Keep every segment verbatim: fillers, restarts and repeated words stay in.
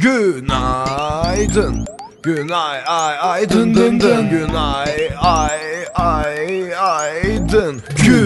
Günaydın. Günay ay ay dın dın dın. Günay ay ay ay dın.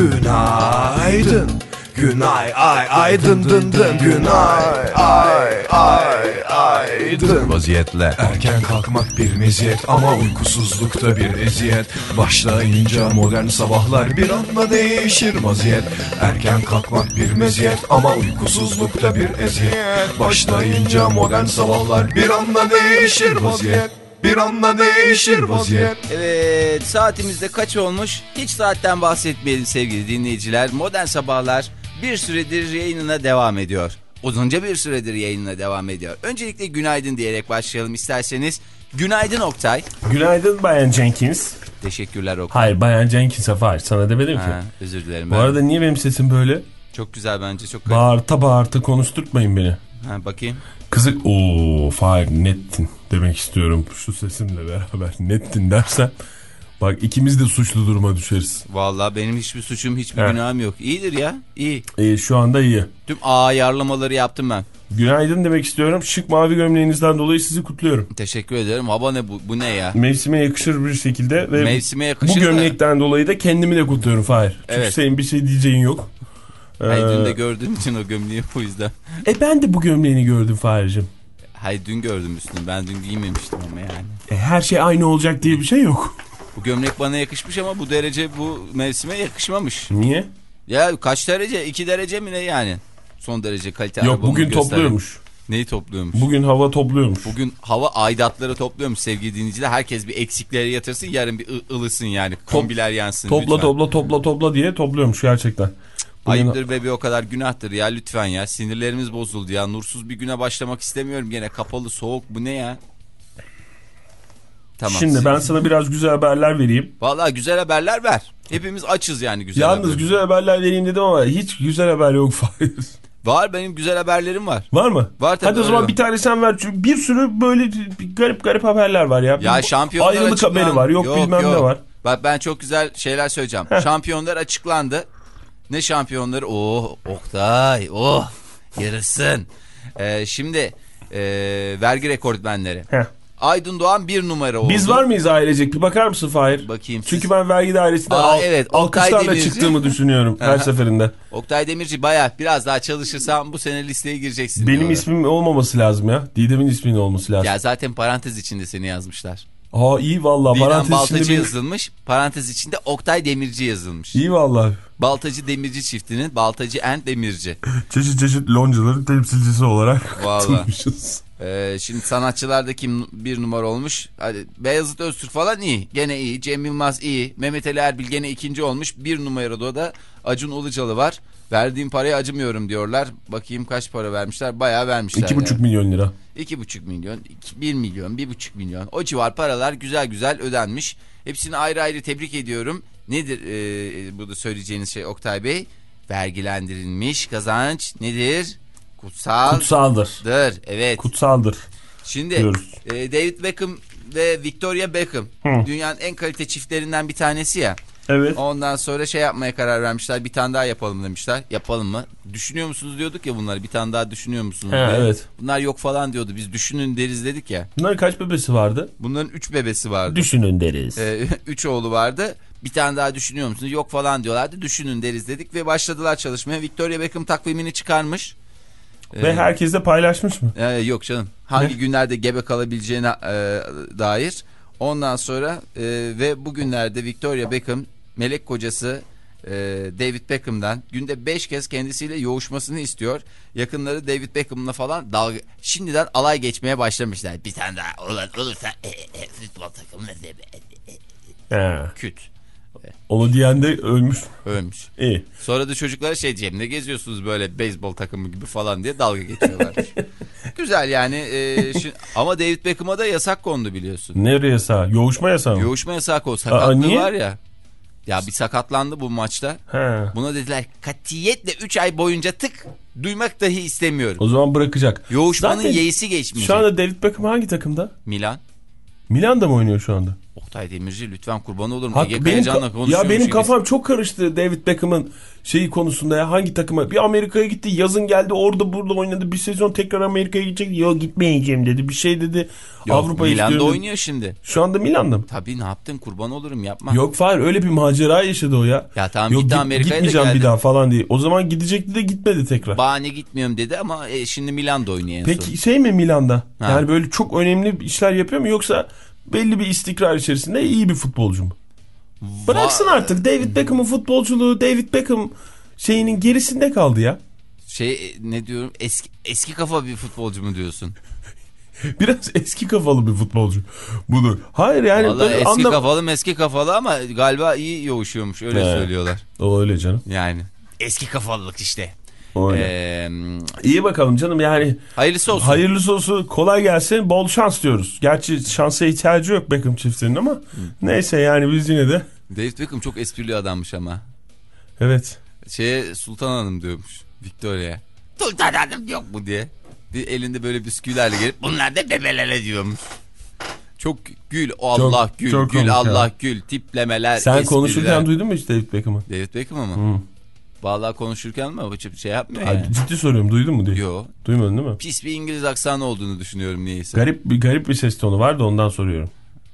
Günaydın. Günay ay ay dın dın dın. Günay ay ay ay dın. Vaziyetle erken kalkmak bir meziyet ama uykusuzlukta bir eziyet. Başlayınca modern sabahlar bir anda değişir vaziyet. Erken kalkmak bir meziyet ama uykusuzlukta bir eziyet. Başlayınca modern sabahlar bir anda değişir vaziyet. Bir anda değişir vaziyet. Evet, saatimizde kaç olmuş? Hiç saatten bahsetmeyelim sevgili dinleyiciler. Modern Sabahlar bir süredir yayınına devam ediyor. Uzunca bir süredir yayınına devam ediyor. Öncelikle günaydın diyerek başlayalım isterseniz. Günaydın Oktay. Günaydın Bayan Jenkins. Teşekkürler Oktay. Hayır Bayan Jenkins'e hayır, sana demedim ha, ki. Özür dilerim. Bu ben. Arada niye benim sesim böyle? Çok güzel bence, çok bağırta bağırta konuşturtmayın beni. Ha, bakayım. Kızık ooo hayır nettin demek istiyorum şu sesimle beraber. Nettin dersen bak ikimiz de suçlu duruma düşeriz. Vallahi benim hiçbir suçum, hiçbir evet. günahım yok. İyidir ya, iyi. İyi, şu anda iyi. Tüm ayarlamaları yaptım ben. Günaydın demek istiyorum. Şık mavi gömleğinizden dolayı sizi kutluyorum. Teşekkür ederim. Hava ne bu? Bu ne ya? Mevsime yakışır bir şekilde ve Mevsime yakışır bu gömlekten da... dolayı da kendimi de kutluyorum Fahir. Çünkü evet. Senin bir şey diyeceğin yok. Hayır, dün de gördüğüm için o gömleği, o yüzden. E ben de bu gömleğini gördüm Fahir'cim. Hayır, dün gördüm üstünü. Ben dün giymemiştim ama yani. E her şey aynı olacak diye bir şey yok. Bu gömlek bana yakışmış ama bu derece bu mevsime yakışmamış. Niye? Ya kaç derece? iki derece mi ne yani? Son derece kalite yok, bugün gösteren. Topluyormuş. Neyi topluyormuş? Bugün hava topluyormuş. Bugün hava aidatları topluyormuş sevgili dinleyiciler. Herkes bir eksikleri yatırsın, yarın bir ılısın yani. Kombiler yansın. Topla lütfen. topla topla topla diye topluyormuş gerçekten. Bugün... Ayıptır be, bir o kadar günahtır ya, lütfen ya. Sinirlerimiz bozuldu ya. Nursuz bir güne başlamak istemiyorum gene. Kapalı, soğuk, bu ne ya? Tamam. Şimdi ben sana biraz güzel haberler vereyim. Vallahi güzel haberler ver. Hepimiz açız yani güzel Yalnız haber. güzel haberler vereyim dedim ama hiç güzel haber yok Fahir. Var, benim güzel haberlerim var. Var mı? Var tabii. Hadi o zaman bir tane sen ver. Çünkü bir sürü böyle garip garip haberler var ya. Ya şampiyonlar ayrılık açıklandı. haberi var. Yok, yok bilmem yok. Ne var. Bak ben çok güzel şeyler söyleyeceğim. Heh. Şampiyonlar açıklandı. Ne şampiyonları? Oh Oktay. Oh yarasın. Ee, şimdi e, vergi rekortmenleri. Heh. Aydın Doğan bir numara oldu. Biz var mıyız ailecek? Bir bakar mısın Fahir? Bakayım. Çünkü siz... ben vergi dairesinde Aa, al, evet, alkışlarla Demirci. Çıktığımı düşünüyorum her seferinde. Oktay Demirci bayağı biraz daha çalışırsan bu sene listeye gireceksin. Benim diyorlar. ismim olmaması lazım ya. Didem'in isminin olması lazım. Ya zaten parantez içinde seni yazmışlar. Aa iyi valla. Didem Baltacı benim... yazılmış. Parantez içinde Oktay Demirci yazılmış. İyi valla. Baltacı Demirci çiftinin Baltacı and Demirci. Çeşit çeşit loncaların temsilcisi olarak tutmuşuz. Ee, şimdi sanatçılarda kim bir numara olmuş? Hadi, Beyazıt Öztürk falan iyi. Gene iyi. Cem Yılmaz iyi. Mehmet Ali Erbil gene ikinci olmuş. Bir numarada da Acun Ilıcalı var. Verdiğim paraya acımıyorum diyorlar. Bakayım kaç para vermişler. Bayağı vermişler. İki buçuk yani. milyon lira. İki buçuk milyon. Iki, bir milyon. Bir buçuk milyon. O civar paralar güzel güzel ödenmiş. Hepsini ayrı ayrı tebrik ediyorum. Nedir e, burada söyleyeceğiniz şey Oktay Bey? Vergilendirilmiş kazanç nedir? Kutsal. Kutsaldır. Evet. Kutsaldır. Şimdi e, David Beckham ve Victoria Beckham Hı. dünyanın en kalite çiftlerinden bir tanesi ya. Evet. Ondan sonra şey yapmaya karar vermişler. Bir tane daha yapalım demişler. Yapalım mı? Düşünüyor musunuz diyorduk ya bunları. Bir tane daha düşünüyor musunuz? He, evet. Bunlar yok falan diyordu. Biz düşünün deriz dedik ya. Bunların kaç bebesi vardı? Bunların üç bebesi vardı. Düşünün deriz. Ee, üç oğlu vardı. Bir tane daha düşünüyor musunuz? Yok falan diyorlardı. Düşünün deriz dedik ve başladılar çalışmaya. Victoria Beckham takvimini çıkarmış. Ve ee, herkes de paylaşmış mı? E, yok canım. Hangi ne? günlerde gebe kalabileceğine e, dair. Ondan sonra e, ve bugünlerde Victoria Beckham melek kocası e, David Beckham'dan günde beş kez kendisiyle yoğuşmasını istiyor. Yakınları David Beckham'la falan dalga şimdiden alay geçmeye başlamışlar. Bir tane daha olan olursa e, e, futbol takımına e, e, küt. Onu diyen de ölmüş. Ölmüş. İyi. Sonra da çocuklara şey cebinde geziyorsunuz böyle beyzbol takımı gibi falan diye dalga geçiyorlar. Güzel yani. E, şu, ama David Beckham'a da yasak kondu biliyorsun. Nereye yasağı? Yoğuşma yasağı mı? Yoğuşma yasağı kondu. Sakatlığı var ya. Ya bir sakatlandı bu maçta. He. Buna dediler katiyetle üç ay boyunca tık duymak dahi istemiyorum. O zaman bırakacak. Yoğuşmanın yeğisi geçmeyecek. Şu anda David Beckham hangi takımda? Milan. Milan'da mı oynuyor şu anda? Oktay Demirci lütfen kurban olurum. Hak, Ege benim, Kayacan'la konuşuyormuş ya benim gibi. kafam çok karıştı David Beckham'ın şeyi konusunda ya, hangi takıma, bir Amerika'ya gitti, yazın geldi, orada burada oynadı, bir sezon tekrar Amerika'ya gidecek, yok gitmeyeceğim dedi, bir şey dedi. Yok, Avrupa'ya Milan'da istiyorum. oynuyor şimdi. Şu anda Milan'da mı? Tabii, ne yaptın, kurban olurum, yapma. Yok Fahir, öyle bir macera yaşadı o ya. Ya tamam, yok, gitti git, Amerika'ya da gitmeyeceğim geldi. bir daha falan diye. O zaman gidecekti de gitmedi tekrar. Bahane gitmiyorum dedi ama e, şimdi Milan'da oynuyor en Peki son. şey mi Milan'da? Ha. Yani böyle çok önemli işler yapıyor mu, yoksa belli bir istikrar içerisinde iyi bir futbolcu mu? Bıraksın Va- artık David Beckham'ın futbolculuğu, David Beckham şeyinin gerisinde kaldı ya. Şey e, ne diyorum, eski eski kafa bir futbolcu mu diyorsun? Biraz eski kafalı bir futbolcu budur. Hayır yani. Vallahi eski anlam- kafalı eski kafalı ama galiba iyi yoğuşuyormuş, öyle He. söylüyorlar. O öyle canım. Yani eski kafalılık işte. Öyle. Ee, İyi bakalım canım yani. hayırlısı olsun. Hayırlısı olsun, kolay gelsin, bol şans diyoruz. Gerçi şansa ihtiyacı yok Beckham çiftinin ama Hı. neyse yani biz yine de. David Beckham çok esprili adammış ama. Evet. Şeye Sultan Hanım diyormuş Victoria'ya. Sultan Hanım yok mu diye. Bir elinde böyle bisküvilerle gelip bunlar da bebelere diyormuş. Çok gül Allah Çok- gül çok gül komik Allah ya. gül tiplemeler. Sen espriler. konuşurken duydun mu hiç David Beckham'ı? David Beckham mı? Hı. Vallahi konuşurken mi? Hiç şey yapmıyor Ay, yani. ciddi soruyorum, duydun mu diye. Yo. Duymadın değil mi? Pis bir İngiliz aksanı olduğunu düşünüyorum niyeyse. Garip bir garip bir ses tonu var da ondan soruyorum.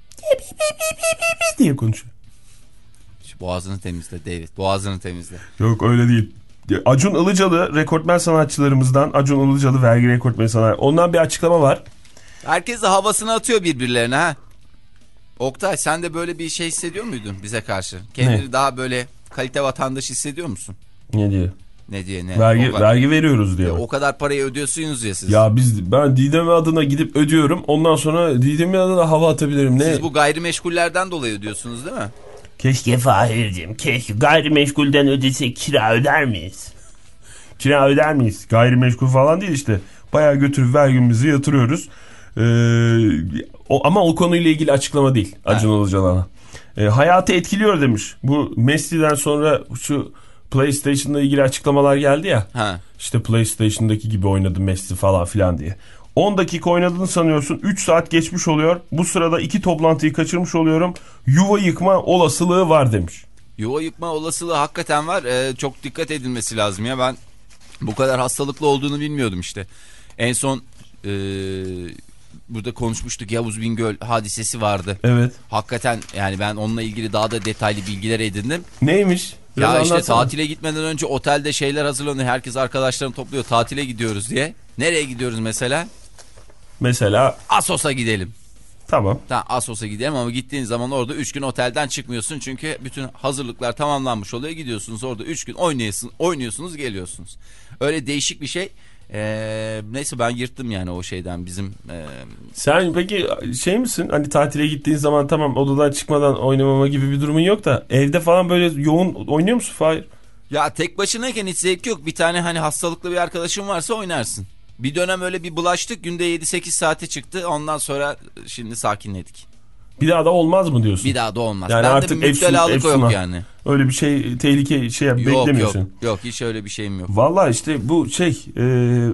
diye konuşuyor. Şu boğazını temizle David. Boğazını temizle. Yok öyle değil. Acun Ilıcalı, rekortmen sanatçılarımızdan Acun Ilıcalı, vergi rekortmeni sanatçı. Ondan bir açıklama var. Herkes de havasını atıyor birbirlerine ha. Oktay, sen de böyle bir şey hissediyor muydun bize karşı? Kendini Ne? daha böyle kalite vatandaş hissediyor musun? Ne diye? Ne diye ne? Vergi o, vergi veriyoruz diye. ya, o kadar parayı ödüyorsunuz ya siz. Ya biz ben Didem adına gidip ödüyorum. Ondan sonra Didem adına hava atabilirim. Ne? Siz bu gayrimeşgullerden dolayı ödüyorsunuz değil mi? Keşke Fahir'cim, keşke gayrimeşgulden ödesek kira öder miyiz? Kira öder miyiz? Gayrimeşgul falan değil işte. Bayağı götürüp vergimizi yatırıyoruz. Ee, o, ama o konuyla ilgili açıklama değil Acun Ilıcalı'na. Ee, hayatı etkiliyor demiş. Bu Messi'den sonra şu PlayStation'la ilgili açıklamalar geldi ya. Ha. İşte PlayStation'daki gibi oynadı Messi falan filan diye. on dakika oynadığını sanıyorsun. üç saat geçmiş oluyor. Bu sırada iki toplantıyı kaçırmış oluyorum. Yuva yıkma olasılığı var demiş. Yuva yıkma olasılığı hakikaten var. Ee, çok dikkat edilmesi lazım ya. Ben bu kadar hastalıklı olduğunu bilmiyordum işte. En son e, burada konuşmuştuk, Yavuz Bingöl hadisesi vardı. Evet. Hakikaten yani ben onunla ilgili daha da detaylı bilgiler edindim. Neymiş? Biraz ya işte anlatsana. tatile gitmeden önce otelde şeyler hazırlanıyor. Herkes arkadaşlarını topluyor, tatile gidiyoruz diye. Nereye gidiyoruz mesela? Mesela Assos'a gidelim. tamam. Tamam, Assos'a gidelim ama gittiğin zaman orada üç gün otelden çıkmıyorsun. Çünkü bütün hazırlıklar tamamlanmış oluyor. Gidiyorsunuz orada üç gün oynuyorsunuz, oynuyorsunuz geliyorsunuz. Öyle değişik bir şey. Ee, neyse ben yırttım yani o şeyden bizim... E... Sen peki şey misin? Hani tatile gittiğin zaman tamam odadan çıkmadan oynamama gibi bir durumun yok da evde falan böyle yoğun oynuyor musun Fahir? Ya tek başınayken hiç zevk yok. Bir tane hani hastalıklı bir arkadaşın varsa oynarsın. Bir dönem öyle bir bulaştık. Günde yedi sekiz saate çıktı. Ondan sonra şimdi sakinledik. Bir daha da olmaz mı diyorsun? Bir daha da olmaz. Yani Bende artık bir müptelalık efsun- yok efsuna. yani. Öyle bir şey, tehlike şey Yok beklemiyorsun. yok. Yok hiç öyle bir şeyim yok. Vallahi işte bu şey e,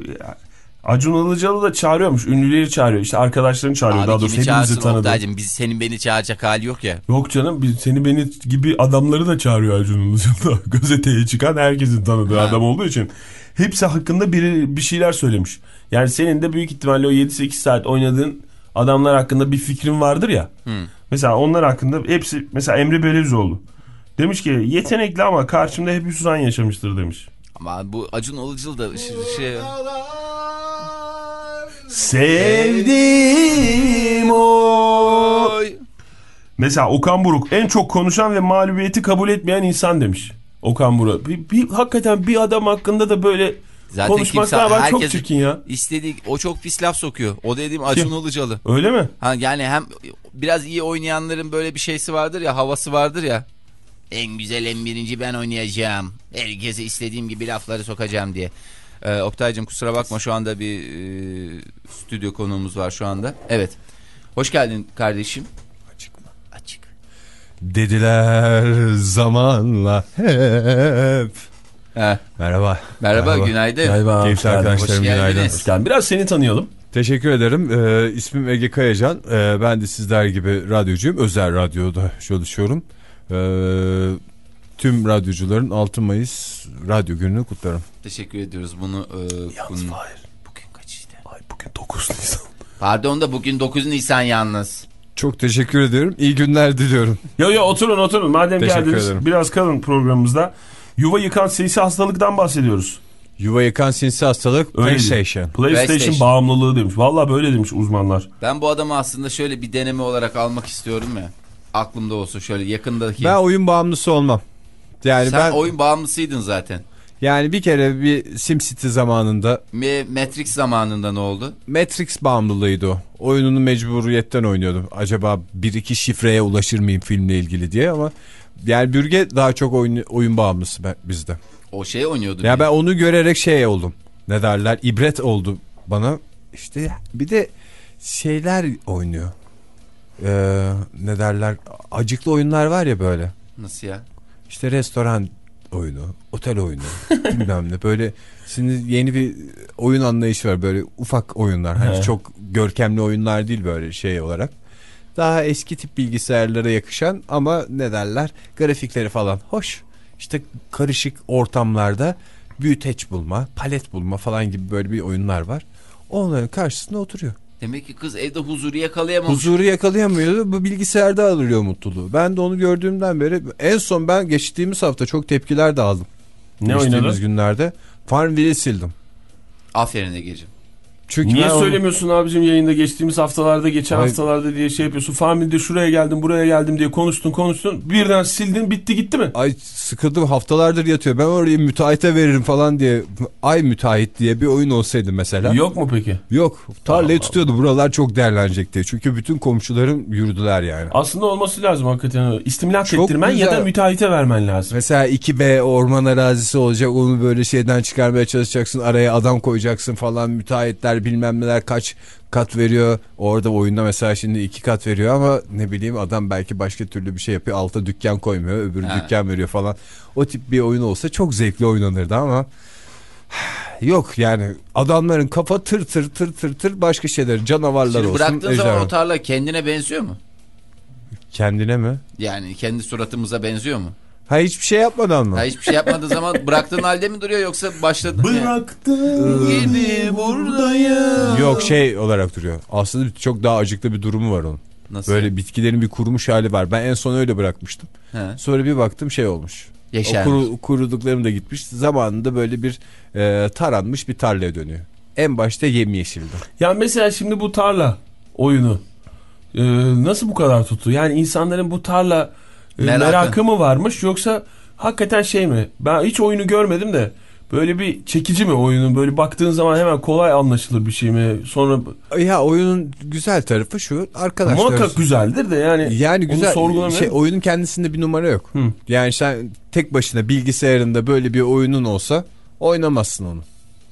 Acun Ilıcalı da çağırıyormuş. Ünlüleri çağırıyor. İşte arkadaşlarını çağırıyor. Abi Daha doğrusu kimi hepimizi çağırsın tanıdı. Oktay'cığım? Biz, senin beni çağıracak hali yok ya. Yok canım, biz, seni beni gibi adamları da çağırıyor Acun Ilıcalı. Gazeteye çıkan herkesin tanıdığı Ha. adam olduğu için. Hepsi hakkında biri bir şeyler söylemiş. Yani senin de büyük ihtimalle o yedi sekiz saat oynadığın adamlar hakkında bir fikrin vardır ya. Hı. Mesela onlar hakkında hepsi, mesela Emre Belezoğlu demiş ki yetenekli ama karşımda hep hüsran yaşamıştır demiş. Ama bu Acun Ilıcalı da şey... şey... Sevdim o. Mesela Okan Buruk en çok konuşan ve mağlubiyeti kabul etmeyen insan demiş. Okan Buruk. Bir, bir, hakikaten bir adam hakkında da böyle Zaten konuşmak kimse, galiba çok herkes çirkin ya. istediği, o çok pis laf sokuyor. O dediğim Acun Kim? Ilıcalı. Öyle mi? Ha, yani hem biraz iyi oynayanların böyle bir şeysi vardır ya, havası vardır ya. En güzel en birinci ben oynayacağım. Herkese istediğim gibi lafları sokacağım diye. Ee, Oktay'cığım kusura bakma, şu anda bir e, stüdyo konuğumuz var şu anda. Evet. Hoş geldin kardeşim. Açık mı? Açık. Dediler zamanla hep. He. Merhaba. Merhaba, günaydın. Merhaba. Keyifli Hoş geldin. arkadaşlarım, Hoş günaydın. geldiniz. Hoş geldin. Biraz seni tanıyalım. Teşekkür ederim. Ee, ismim Ege Kayacan. Ee, ben de sizler gibi radyocuyum. Özel radyoda çalışıyorum. Ee, tüm radyocuların altı Mayıs radyo gününü kutlarım. Teşekkür ediyoruz bunu. E, Yalnız bunu... Fahir. Bugün kaç işte? Ay bugün dokuz Nisan. Pardon da bugün dokuz Nisan yalnız. Çok teşekkür ederim. İyi günler diliyorum. Yo yo oturun oturun. Madem Teşekkür geldiniz ederim. biraz kalın programımızda. Yuva yıkan sinsi hastalıktan bahsediyoruz. Yuva yıkan sinsi hastalık Öyle PlayStation. PlayStation. PlayStation bağımlılığı demiş. Vallahi böyle demiş uzmanlar. Ben bu adamı aslında şöyle bir deneme olarak almak istiyorum ya. Aklımda olsun şöyle yakındaki. Ben oyun bağımlısı olmam. Yani Sen ben oyun bağımlısıydın zaten. yani bir kere bir SimCity zamanında Matrix zamanında ne oldu? Matrix bağımlılığıydı o. Oyununu mecburiyetten oynuyordum. Acaba bir iki şifreye ulaşır mıyım filmle ilgili diye ama yani Bürge daha çok oyun, oyun bağımlısı ben, bizde. O şey oynuyordu. Ya ben onu görerek şey oldum. Ne derler? İbret oldu bana. İşte bir de şeyler oynuyor. Ee, ne derler? Acıklı oyunlar var ya böyle. Nasıl ya? İşte restoran oyunu, otel oyunu, bilmem ne. Böyle şimdi yeni bir oyun anlayışı var. Böyle ufak oyunlar. Hani çok görkemli oyunlar değil böyle şey olarak. Daha eski tip bilgisayarlara yakışan ama ne derler? Grafikleri falan hoş. İşte karışık ortamlarda büyüteç bulma, palet bulma falan gibi böyle bir oyunlar var. Onların karşısında oturuyor. Demek ki kız evde huzuru yakalayamamış. Huzuru yakalayamıyordu. Bu bilgisayarda alıyor mutluluğu. Ben de onu gördüğümden beri en son ben geçtiğimiz hafta çok tepkiler de aldım. Ne geçtiğimiz oynadın? günlerde Farmville'i sildim. Aferin Ege'ciğim. Çünkü Niye onu... söylemiyorsun abicim yayında geçtiğimiz haftalarda geçen Ay... haftalarda diye şey yapıyorsun. Farmville'de şuraya geldim buraya geldim diye konuştun konuştun. Birden sildin bitti gitti mi? Ay sıkıldım haftalardır yatıyor. Ben orayı müteahhite veririm falan diye. Ay müteahhit diye bir oyun olsaydı mesela. Yok mu peki? Yok. Tarlayı Allah tutuyordu. Buralar çok değerlenecek diye. Çünkü bütün komşularım yürüdüler yani. Aslında olması lazım hakikaten. İstimlak Çok ettirmen güzel. ya da müteahhite vermen lazım. Mesela iki B orman arazisi olacak. Onu böyle şeyden çıkarmaya çalışacaksın. Araya adam koyacaksın falan. Müteahhitler bilmem neler kaç kat veriyor. Orada oyunda mesela şimdi iki kat veriyor ama ne bileyim adam belki başka türlü bir şey yapıyor. Alta dükkan koymuyor. Öbürü Ha. dükkan veriyor falan. O tip bir oyun olsa çok zevkli oynanırdı ama yok yani adamların kafa tır tır tır tır tır başka şeyler canavarlar Şimdi olsun. bıraktığın ejderha. zaman o tarla kendine benziyor mu? Kendine mi? Yani kendi suratımıza benziyor mu? Ha hiçbir şey yapmadan mı? Ha, hiçbir şey yapmadığı zaman bıraktığın halde mi duruyor yoksa başladın? Bıraktım Yedi buradayım. Yok şey olarak duruyor. Aslında çok daha acıklı bir durumu var onun. Nasıl? Böyle bitkilerin bir kurumuş hali var. Ben en son öyle bırakmıştım. He. Sonra bir baktım şey olmuş. Yeşermiş. O kuru, kuruduklarım da gitmiş. Zamanında böyle bir e, taranmış bir tarlaya dönüyor. En başta yemyeşildi. Ya mesela şimdi bu tarla oyunu e, nasıl bu kadar tuttu? Yani insanların bu tarla e, Merakı. merakı mı varmış yoksa hakikaten şey mi? Ben hiç oyunu görmedim de böyle bir çekici mi oyunun? Böyle baktığın zaman hemen kolay anlaşılır bir şey mi? Sonra Ya oyunun güzel tarafı şu arkadaşlar. muhakkak güzeldir de yani. Yani onu güzel sorgulamıyorum. şey oyunun kendisinde bir numara yok. Hı. Yani sen tek başına bilgisayarında böyle bir oyunun olsa oynamazsın onu.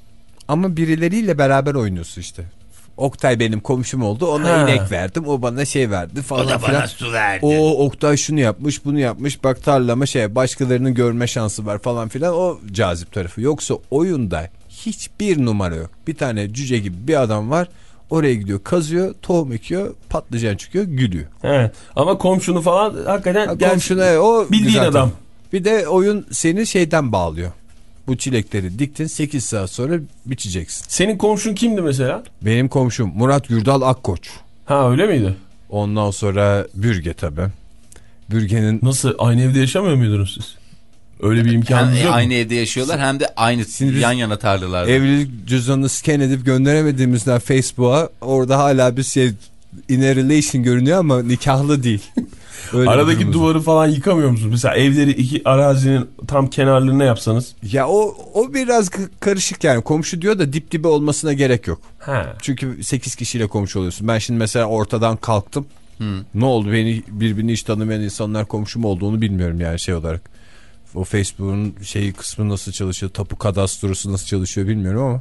Ama birileriyle beraber oynuyorsun işte. Oktay benim komşum oldu. Ona Ha. inek verdim. O bana şey verdi falan O da filan. bana su verdi. O Oktay şunu yapmış, bunu yapmış. Bak tarlama şey başkalarının görme şansı var falan filan. O cazip tarafı. Yoksa oyunda hiçbir numara yok. Bir tane cüce gibi bir adam var. Oraya gidiyor, kazıyor, tohum ekiyor, patlıcan çıkıyor, gülüyor. He. Ama komşunu falan hakikaten Ha, gel- komşuna o bildiğin güzel adam. tarafı. Bir de oyun seni şeyden bağlıyor. Bu çilekleri diktin sekiz saat sonra biçeceksin. Senin komşun kimdi mesela? Benim komşum Murat Gürdal Akkoç. Ha öyle miydi? Ondan sonra Bürge tabii. Bürge'nin Nasıl aynı evde yaşamıyor muydunuz siz? Öyle bir imkanınız Hem yok mu? aynı evde yaşıyorlar hem de aynı Şimdi biz yan yana tarlalarda. evlilik cüzdanını scan edip gönderemediğimizden Facebook'a orada hala bir şey in a relation görünüyor ama nikahlı değil. Öyle bir Aradaki durumumuz duvarı falan yıkamıyor musunuz? Mesela evleri iki arazinin tam kenarlarına yapsanız. Ya o o biraz k- karışık yani. Komşu diyor da dip dibe olmasına gerek yok. Ha. Çünkü sekiz kişiyle komşu oluyorsun. Ben şimdi mesela ortadan kalktım. Hı. Ne oldu? Beni birbirini hiç tanımayan insanlar komşum olduğunu bilmiyorum yani şey olarak. O Facebook'un şeyi kısmı nasıl çalışıyor? Tapu kadastrosu nasıl çalışıyor bilmiyorum ama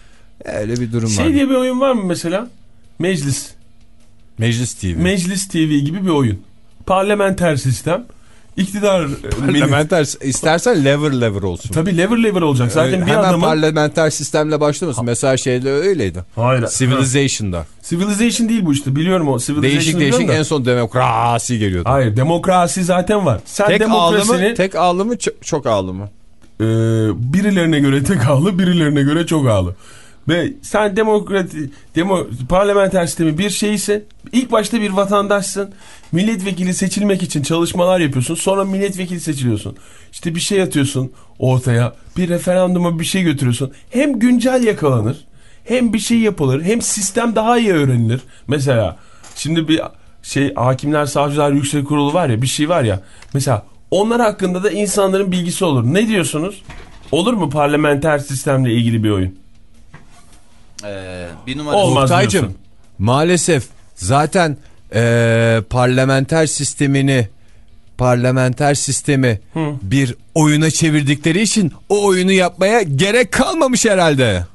öyle bir durum Şey var. diye bir oyun var mı mesela? Meclis. Meclis T V. Meclis T V gibi bir oyun. Parlamenter sistem. iktidar e, Parlamenter istersen lever lever olsun. Tabii lever lever olacak. Zaten Ee, bir hemen adamın... parlamenter sistemle başlamasın. Mesela şeyde öyleydi. Hayır. Civilization'da. Civilization değil bu işte. Biliyorum o. Civilization Değişik değişik en son demokrasi geliyordu. Hayır, demokrasi zaten var. Sen Tek demokrasini ağlı mı? Tek ağlı mı? Çok, çok ağlı mı? e, birilerine göre tek ağlı, birilerine göre çok ağlı. Ve sen demokrati, demo, parlamenter sistemi bir şeyse ilk başta bir vatandaşsın. Milletvekili seçilmek için çalışmalar yapıyorsun. Sonra milletvekili seçiliyorsun. İşte bir şey atıyorsun ortaya. Bir referanduma bir şey götürüyorsun. Hem güncel yakalanır, hem bir şey yapılır, hem sistem daha iyi öğrenilir. Mesela şimdi bir şey Hakimler Savcılar Yüksek Kurulu var ya, bir şey var ya. Mesela onlar hakkında da insanların bilgisi olur. Ne diyorsunuz? Olur mu parlamenter sistemle ilgili bir oyun? Ee, bir numara. Olmaz Oktay'cım, diyorsun. maalesef zaten ee, parlamenter sistemini parlamenter sistemi Hı. bir oyuna çevirdikleri için o oyunu yapmaya gerek kalmamış herhalde.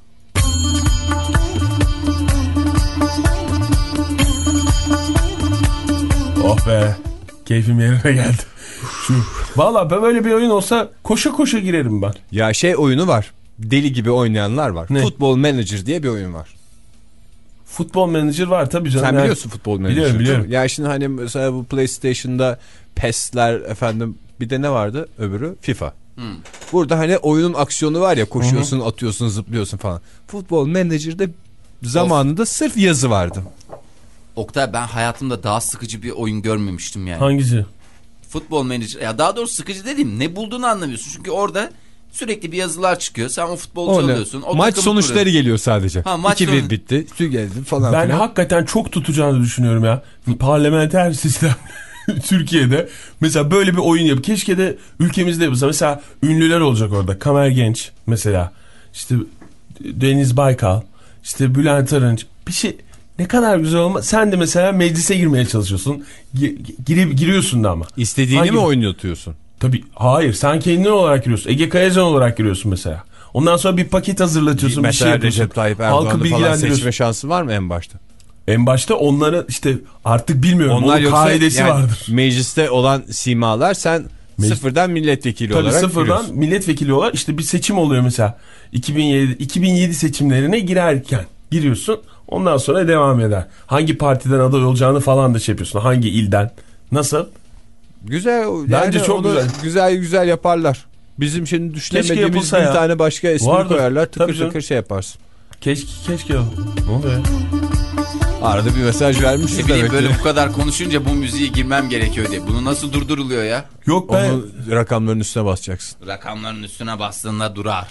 Oh be. Keyfim yerine geldi. Şu, vallahi ben böyle bir oyun olsa koşa koşa girerim ben. Ya şey oyunu var. Deli gibi oynayanlar var. Ne? Football Manager diye bir oyun var. Futbol Manager var tabii canım. Sen Yani, biliyorsun Football Manager. biliyorum biliyorum. Ya şimdi hani mesela bu PlayStation'da P E S'ler efendim, bir de ne vardı öbürü? FIFA. Hmm. Burada hani oyunun aksiyonu var ya, koşuyorsun, Hı-hı. atıyorsun, zıplıyorsun falan. Football Manager'da zamanında of. sırf yazı vardı. Oktay, ben hayatımda daha sıkıcı bir oyun görmemiştim yani. Hangisi? Futbol Manager. Ya daha doğrusu sıkıcı dediğim, ne bulduğunu anlamıyorsun. Çünkü orada sürekli bir yazılar çıkıyor. Sen o futbolcu alıyorsun. O maç sonuçları kuruyor. Geliyor sadece. Ha, maç iki bir sonu... bitti. Su geldi falan. Ben falan. hakikaten çok tutacağını düşünüyorum ya. Parlamenter sistem Türkiye'de mesela böyle bir oyun yap. Keşke de ülkemizde yapılsa. Mesela ünlüler olacak orada. Kamer Genç mesela. İşte Deniz Baykal. İşte Bülent Arınç. Bir şey ne kadar güzel olma. Sen de mesela meclise girmeye çalışıyorsun. Gir, giriyorsun da ama. İstediğini Hangi... mi oynatıyorsun? Tabii hayır, sen kendin olarak giriyorsun. Ege Kayacan olarak giriyorsun mesela. Ondan sonra bir paket hazırlatıyorsun, bir, bir şey yapıyorsun. Recep Tayyip Erdoğan'ı falan seçme şansı var mı en başta? En başta onları işte artık bilmiyorum. Onlar onun kaidesi yani vardır. Mecliste olan simalar, sen Me- sıfırdan milletvekili Tabii olarak sıfırdan giriyorsun. Milletvekili olarak işte bir seçim oluyor mesela. iki bin yedi, iki bin yedi seçimlerine girerken giriyorsun. Ondan sonra devam eder. Hangi partiden aday olacağını falan da şey yapıyorsun. Hangi ilden? Nasıl? Güzel. Bence yani çok güzel. Güzel güzel yaparlar. Bizim şimdi düşünemediğimiz bir ya. tane başka ismi Vardır. koyarlar. Tıkır tıkır şey yaparsın. Keşke keşke. Ne oluyor ya? Arada bir mesaj vermiş. Ne bileyim, böyle bu kadar konuşunca bu müziğe girmem gerekiyor diye. Bunu nasıl durduruluyor ya? Yok ben... Onu rakamların üstüne basacaksın. Rakamların üstüne bastığında durar.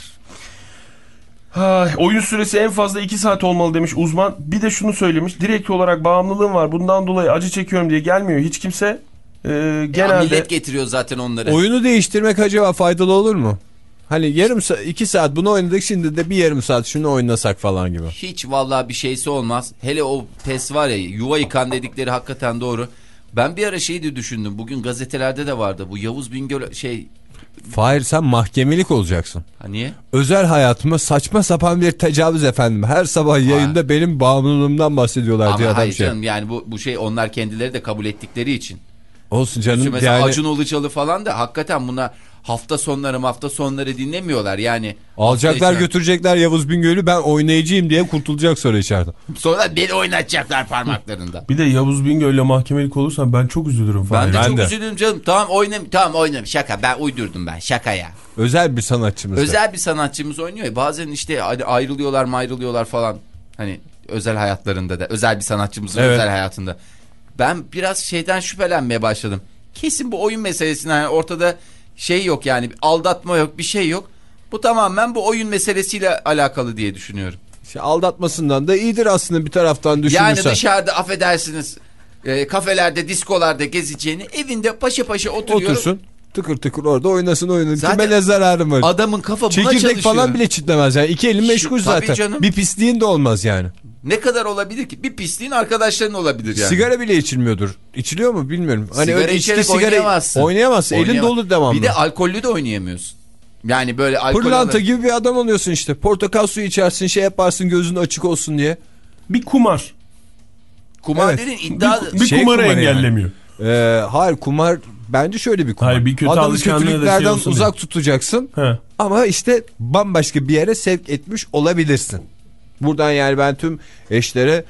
Ha, oyun süresi en fazla iki saat olmalı demiş uzman. Bir de şunu söylemiş. Direkt olarak bağımlılığım var. Bundan dolayı acı çekiyorum diye gelmiyor hiç kimse. Ee, genelde... Ya millet getiriyor zaten onları. Oyunu değiştirmek acaba faydalı olur mu? Hani yarım saat, iki saat bunu oynadık, şimdi de bir yarım saat şunu oynasak falan gibi. Hiç vallahi bir şeysi olmaz. Hele o P E S var ya, yuva yıkan dedikleri hakikaten doğru. Ben bir ara şeyi de düşündüm. Bugün gazetelerde de vardı. Bu Yavuz Bingöl şey... Fahir, sen mahkemelik olacaksın. Ha, niye? Özel hayatıma saçma sapan bir tecavüz efendim. Her sabah yayında ha. benim bağımlılığımdan bahsediyorlar ama diye adam hayır şey. canım, yani bu, bu şey onlar kendileri de kabul ettikleri için. Olsun canım. Çünkü mesela yani... Acun Ilıcalı falan da hakikaten buna hafta sonları hafta sonları dinlemiyorlar yani. Alacaklar götürecekler Yavuz Bingöl'ü, ben oynayıcıyım diye kurtulacak sonra içeride. Sonra beni oynatacaklar parmaklarında. Bir de Yavuz Bingöl'le mahkemelik olursan ben çok üzülürüm falan. Ben de ben çok de. üzülürüm canım. Tamam oynam, tamam oynam. Şaka, ben uydurdum ben şakaya. Özel bir sanatçımız. Özel bir sanatçımız oynuyor ya. Bazen işte ayrılıyorlar ayrılıyorlar falan. Hani özel hayatlarında da. Özel bir sanatçımızın evet. özel hayatında. Ben biraz şeyden şüphelenmeye başladım. Kesin bu oyun meselesine yani ortada şey yok yani, aldatma yok, bir şey yok. Bu tamamen bu oyun meselesiyle alakalı diye düşünüyorum. İşte aldatmasından da iyidir aslında bir taraftan düşünürsen. Yani dışarıda affedersiniz e, kafelerde, diskolarda gezeceğini evinde paşa paşa oturuyor. Otursun. Tıkır tıkır orada oynasın oyunun. Zaten kime ne zararı var? Adamın kafa buna Çekirdek çalışıyor. falan bile çitlemez yani. İki elin meşgul zaten. Canım. Bir pisliğin de olmaz yani. Ne kadar olabilir ki? Bir pisliğin arkadaşların olabilir yani. Sigara bile içilmiyordur. İçiliyor mu bilmiyorum. Hani sigara içerek sigara oynayamazsın. Oynayamazsın. Elin dolu devamlı. Bir de alkollü de oynayamıyorsun. Yani böyle alkol... Pırlanta alır. Gibi bir adam oluyorsun işte. Portakal suyu içersin, şey yaparsın, gözün açık olsun diye. Bir kumar. Kumar evet. Dedin iddia... Bir, bir şey kumarı engellemiyor. Yani. Ee, hayır, kumar bence şöyle bir kumar. Hayır, bir kötü Adamı alışkanlığı da şey kötülüklerden olsun uzak diye. tutacaksın. He. Ama işte bambaşka bir yere sevk etmiş olabilirsin. Buradan yani ben tüm eşlere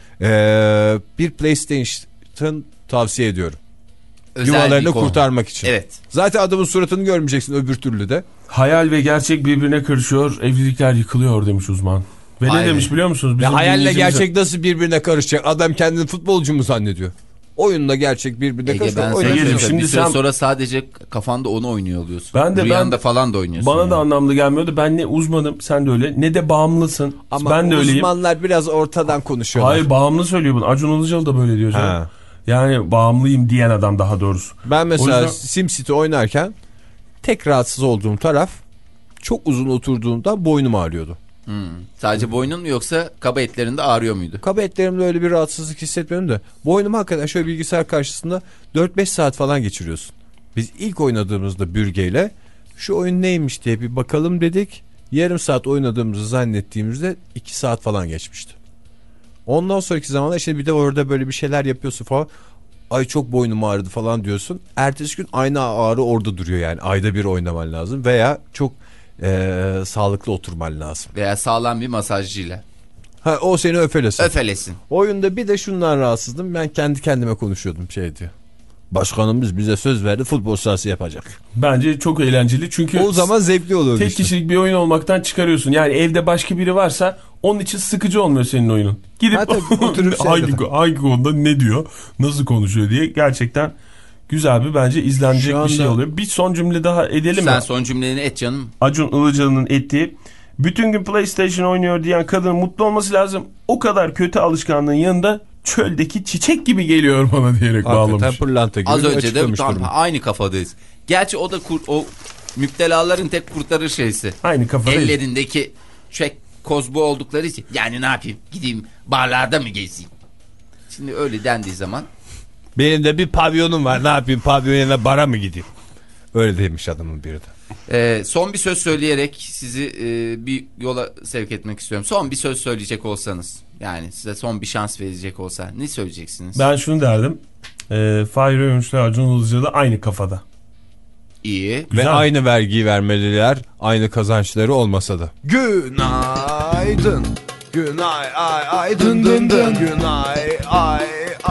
ee, bir PlayStation tavsiye ediyorum. Özel Yuvalarını bir konu. kurtarmak için. Evet. Zaten adamın suratını görmeyeceksin öbür türlü de. Hayal ve gerçek birbirine karışıyor, evlilikler yıkılıyor demiş uzman. Ve ne Aynen. demiş biliyor musunuz? Ya Bizim hayalle dinleyicimize- gerçek nasıl birbirine karışacak? Adam kendini futbolcu mu zannediyor? Oyunla gerçek birbirine Ege, karışıyor. ben Oyun- sana Ege'cim, söyleyeyim, şimdi bir süre sen- sonra sadece kafanda onu oynuyor oluyorsun. Ben de- Rüyanda ben- falan da oynuyorsun. Bana yani. da anlamlı gelmiyordu. Ben ne uzmanım, sen de öyle. Ne de bağımlısın. Ama ben de öyleyim. uzmanlar biraz ortadan konuşuyorlar. Hayır, bağımlı söylüyor bunu. Acun Ilıcalı da böyle diyor canım. Ha. Yani bağımlıyım diyen adam daha doğrusu. Ben mesela O yüzden- SimCity oynarken tek rahatsız olduğum taraf çok uzun oturduğumda boynum ağrıyordu. Hmm. Sadece boynun mu yoksa kaba etlerinde ağrıyor muydu? Kaba etlerimde öyle bir rahatsızlık hissetmiyorum da boynum hakikaten şöyle bilgisayar karşısında dört beş saat falan geçiriyorsun. Biz ilk oynadığımızda bürgeyle şu oyun neymiş diye bir bakalım dedik. Yarım saat oynadığımızı zannettiğimizde iki saat falan geçmişti. Ondan sonraki zamanda işte bir de orada böyle bir şeyler yapıyorsun falan. Ay çok boynum ağrıdı falan diyorsun. Ertesi gün aynı ağrı orada duruyor yani. Ayda bir oynaman lazım veya çok ee, sağlıklı oturman lazım. Veya sağlam bir masajcıyla. Ha, o seni öfelesin. Öfelesin. Oyunda bir de şundan rahatsızdım. Ben kendi kendime konuşuyordum şey diyor. Başkanımız bize söz verdi, futbol sahası yapacak. Bence çok eğlenceli çünkü O zaman zevkli oluyor tek işte. kişilik bir oyun olmaktan çıkarıyorsun. Yani evde başka biri varsa onun için sıkıcı olmuyor senin oyunun. Gidip Ha, tabii, oturup hangi, seyreder. hangi konuda ne diyor, nasıl konuşuyor diye gerçekten güzel bir bence izlenecek Şu bir şey anda- oluyor. Bir son cümle daha edelim Sen mi? son cümleni et canım. Acun Ilıcalı'nın ettiği bütün gün PlayStation oynuyor diyen kadının mutlu olması lazım. O kadar kötü alışkanlığın yanında çöldeki çiçek gibi geliyor bana diyerek Hakikaten bağlamış. pırlanta gibi Az önce de açıklamış tam durumu. aynı kafadayız. Gerçi o da kur, o müptelaların tek kurtarır şeysi. Aynı kafadayız. Ellerindeki çek kozbu oldukları için. Yani ne yapayım? Gideyim barlarda mı gezeyim? Şimdi öyle dendiği zaman Benim de bir pavyonum var, ne yapayım, pavyonuna bara mı gideyim? Öyle demiş adamın biri de. e, son bir söz söyleyerek sizi e, bir yola sevk etmek istiyorum. Son bir söz söyleyecek olsanız, yani size son bir şans verecek olsa ne söyleyeceksiniz? Ben şunu derdim. E, Fahir Öğünç'le Acun Ilıcalı aynı kafada. İyi. Güzel. Ve aynı vergiyi vermeliler, aynı kazançları olmasa da. Günaydın. Günay ay ay dın dın dın. Günay ay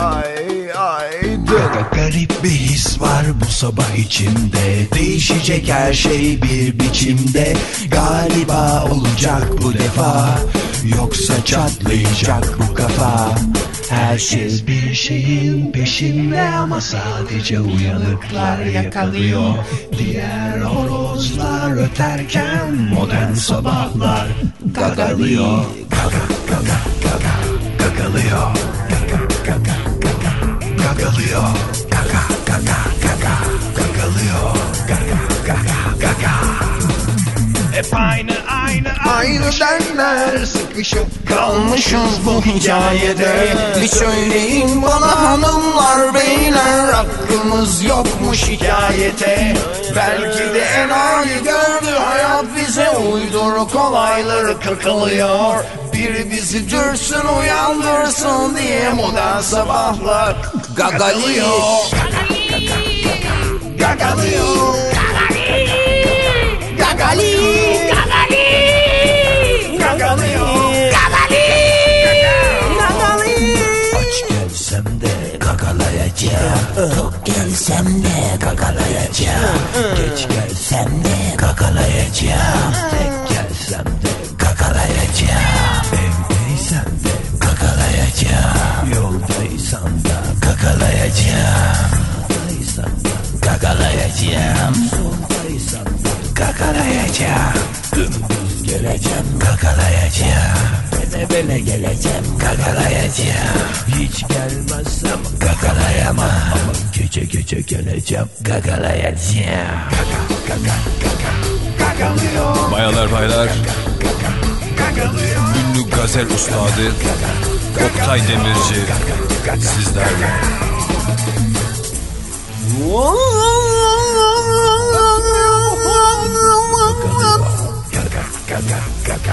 ay ay dın. Garip bir his var bu sabah içimde. Değişecek her şey bir biçimde. Galiba olacak bu defa. Yoksa çatlayacak bu kafa. Herkes bir şeyin peşinde ama sadece uyanıklar yakalıyor. Diğer horozlar öterken modern sabahlar gagalıyor. Gaga gaga gaga gagalıyor. Gaga gaga gaga gagalıyor. Gaga gaga gaga gagalıyor. Gaga gaga gaga. Hep aynı aynı aynı derler. Sıkışıp kalmışız bu hikayede. Bir söyleyin bana hanımlar beyler, aklımız yokmuş hikayete. Belki de enayi gördü hayat bize, uyduruk olayları kakılıyor. Biri bizi dürsün uyandırsın diye modern sabahlar gagalıyor. Gagalıyor. Gagalıyor. Gagalıyor. Aç gelsem de gagalayacağım. Tok gelsem de gagalayacağım. Geç gelsem de gagalayacağım. Tek gelsem de gagalayacağım. Evdeysem de gagalayacağım. Yoldaysam da gagalayacağım. Yoldaysam da gagalayacağım. Soldaysam da gagalayacağım. Dümdüz geleceğim, gagalayacağım. Bele bele geleceğim, gagalayacağım. Hiç gelmezsem gagalayamam. Ama gece gece geleceğim, gagalayacağım. Gaga gaga gaga gagalıyor. Bayanlar baylar, Gagalıyor. ünlü gazel ustadı Oktay Demirci sizlerle. Gaga gaga gaga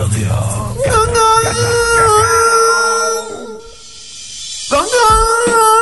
gagalıyor. Gagalıyor.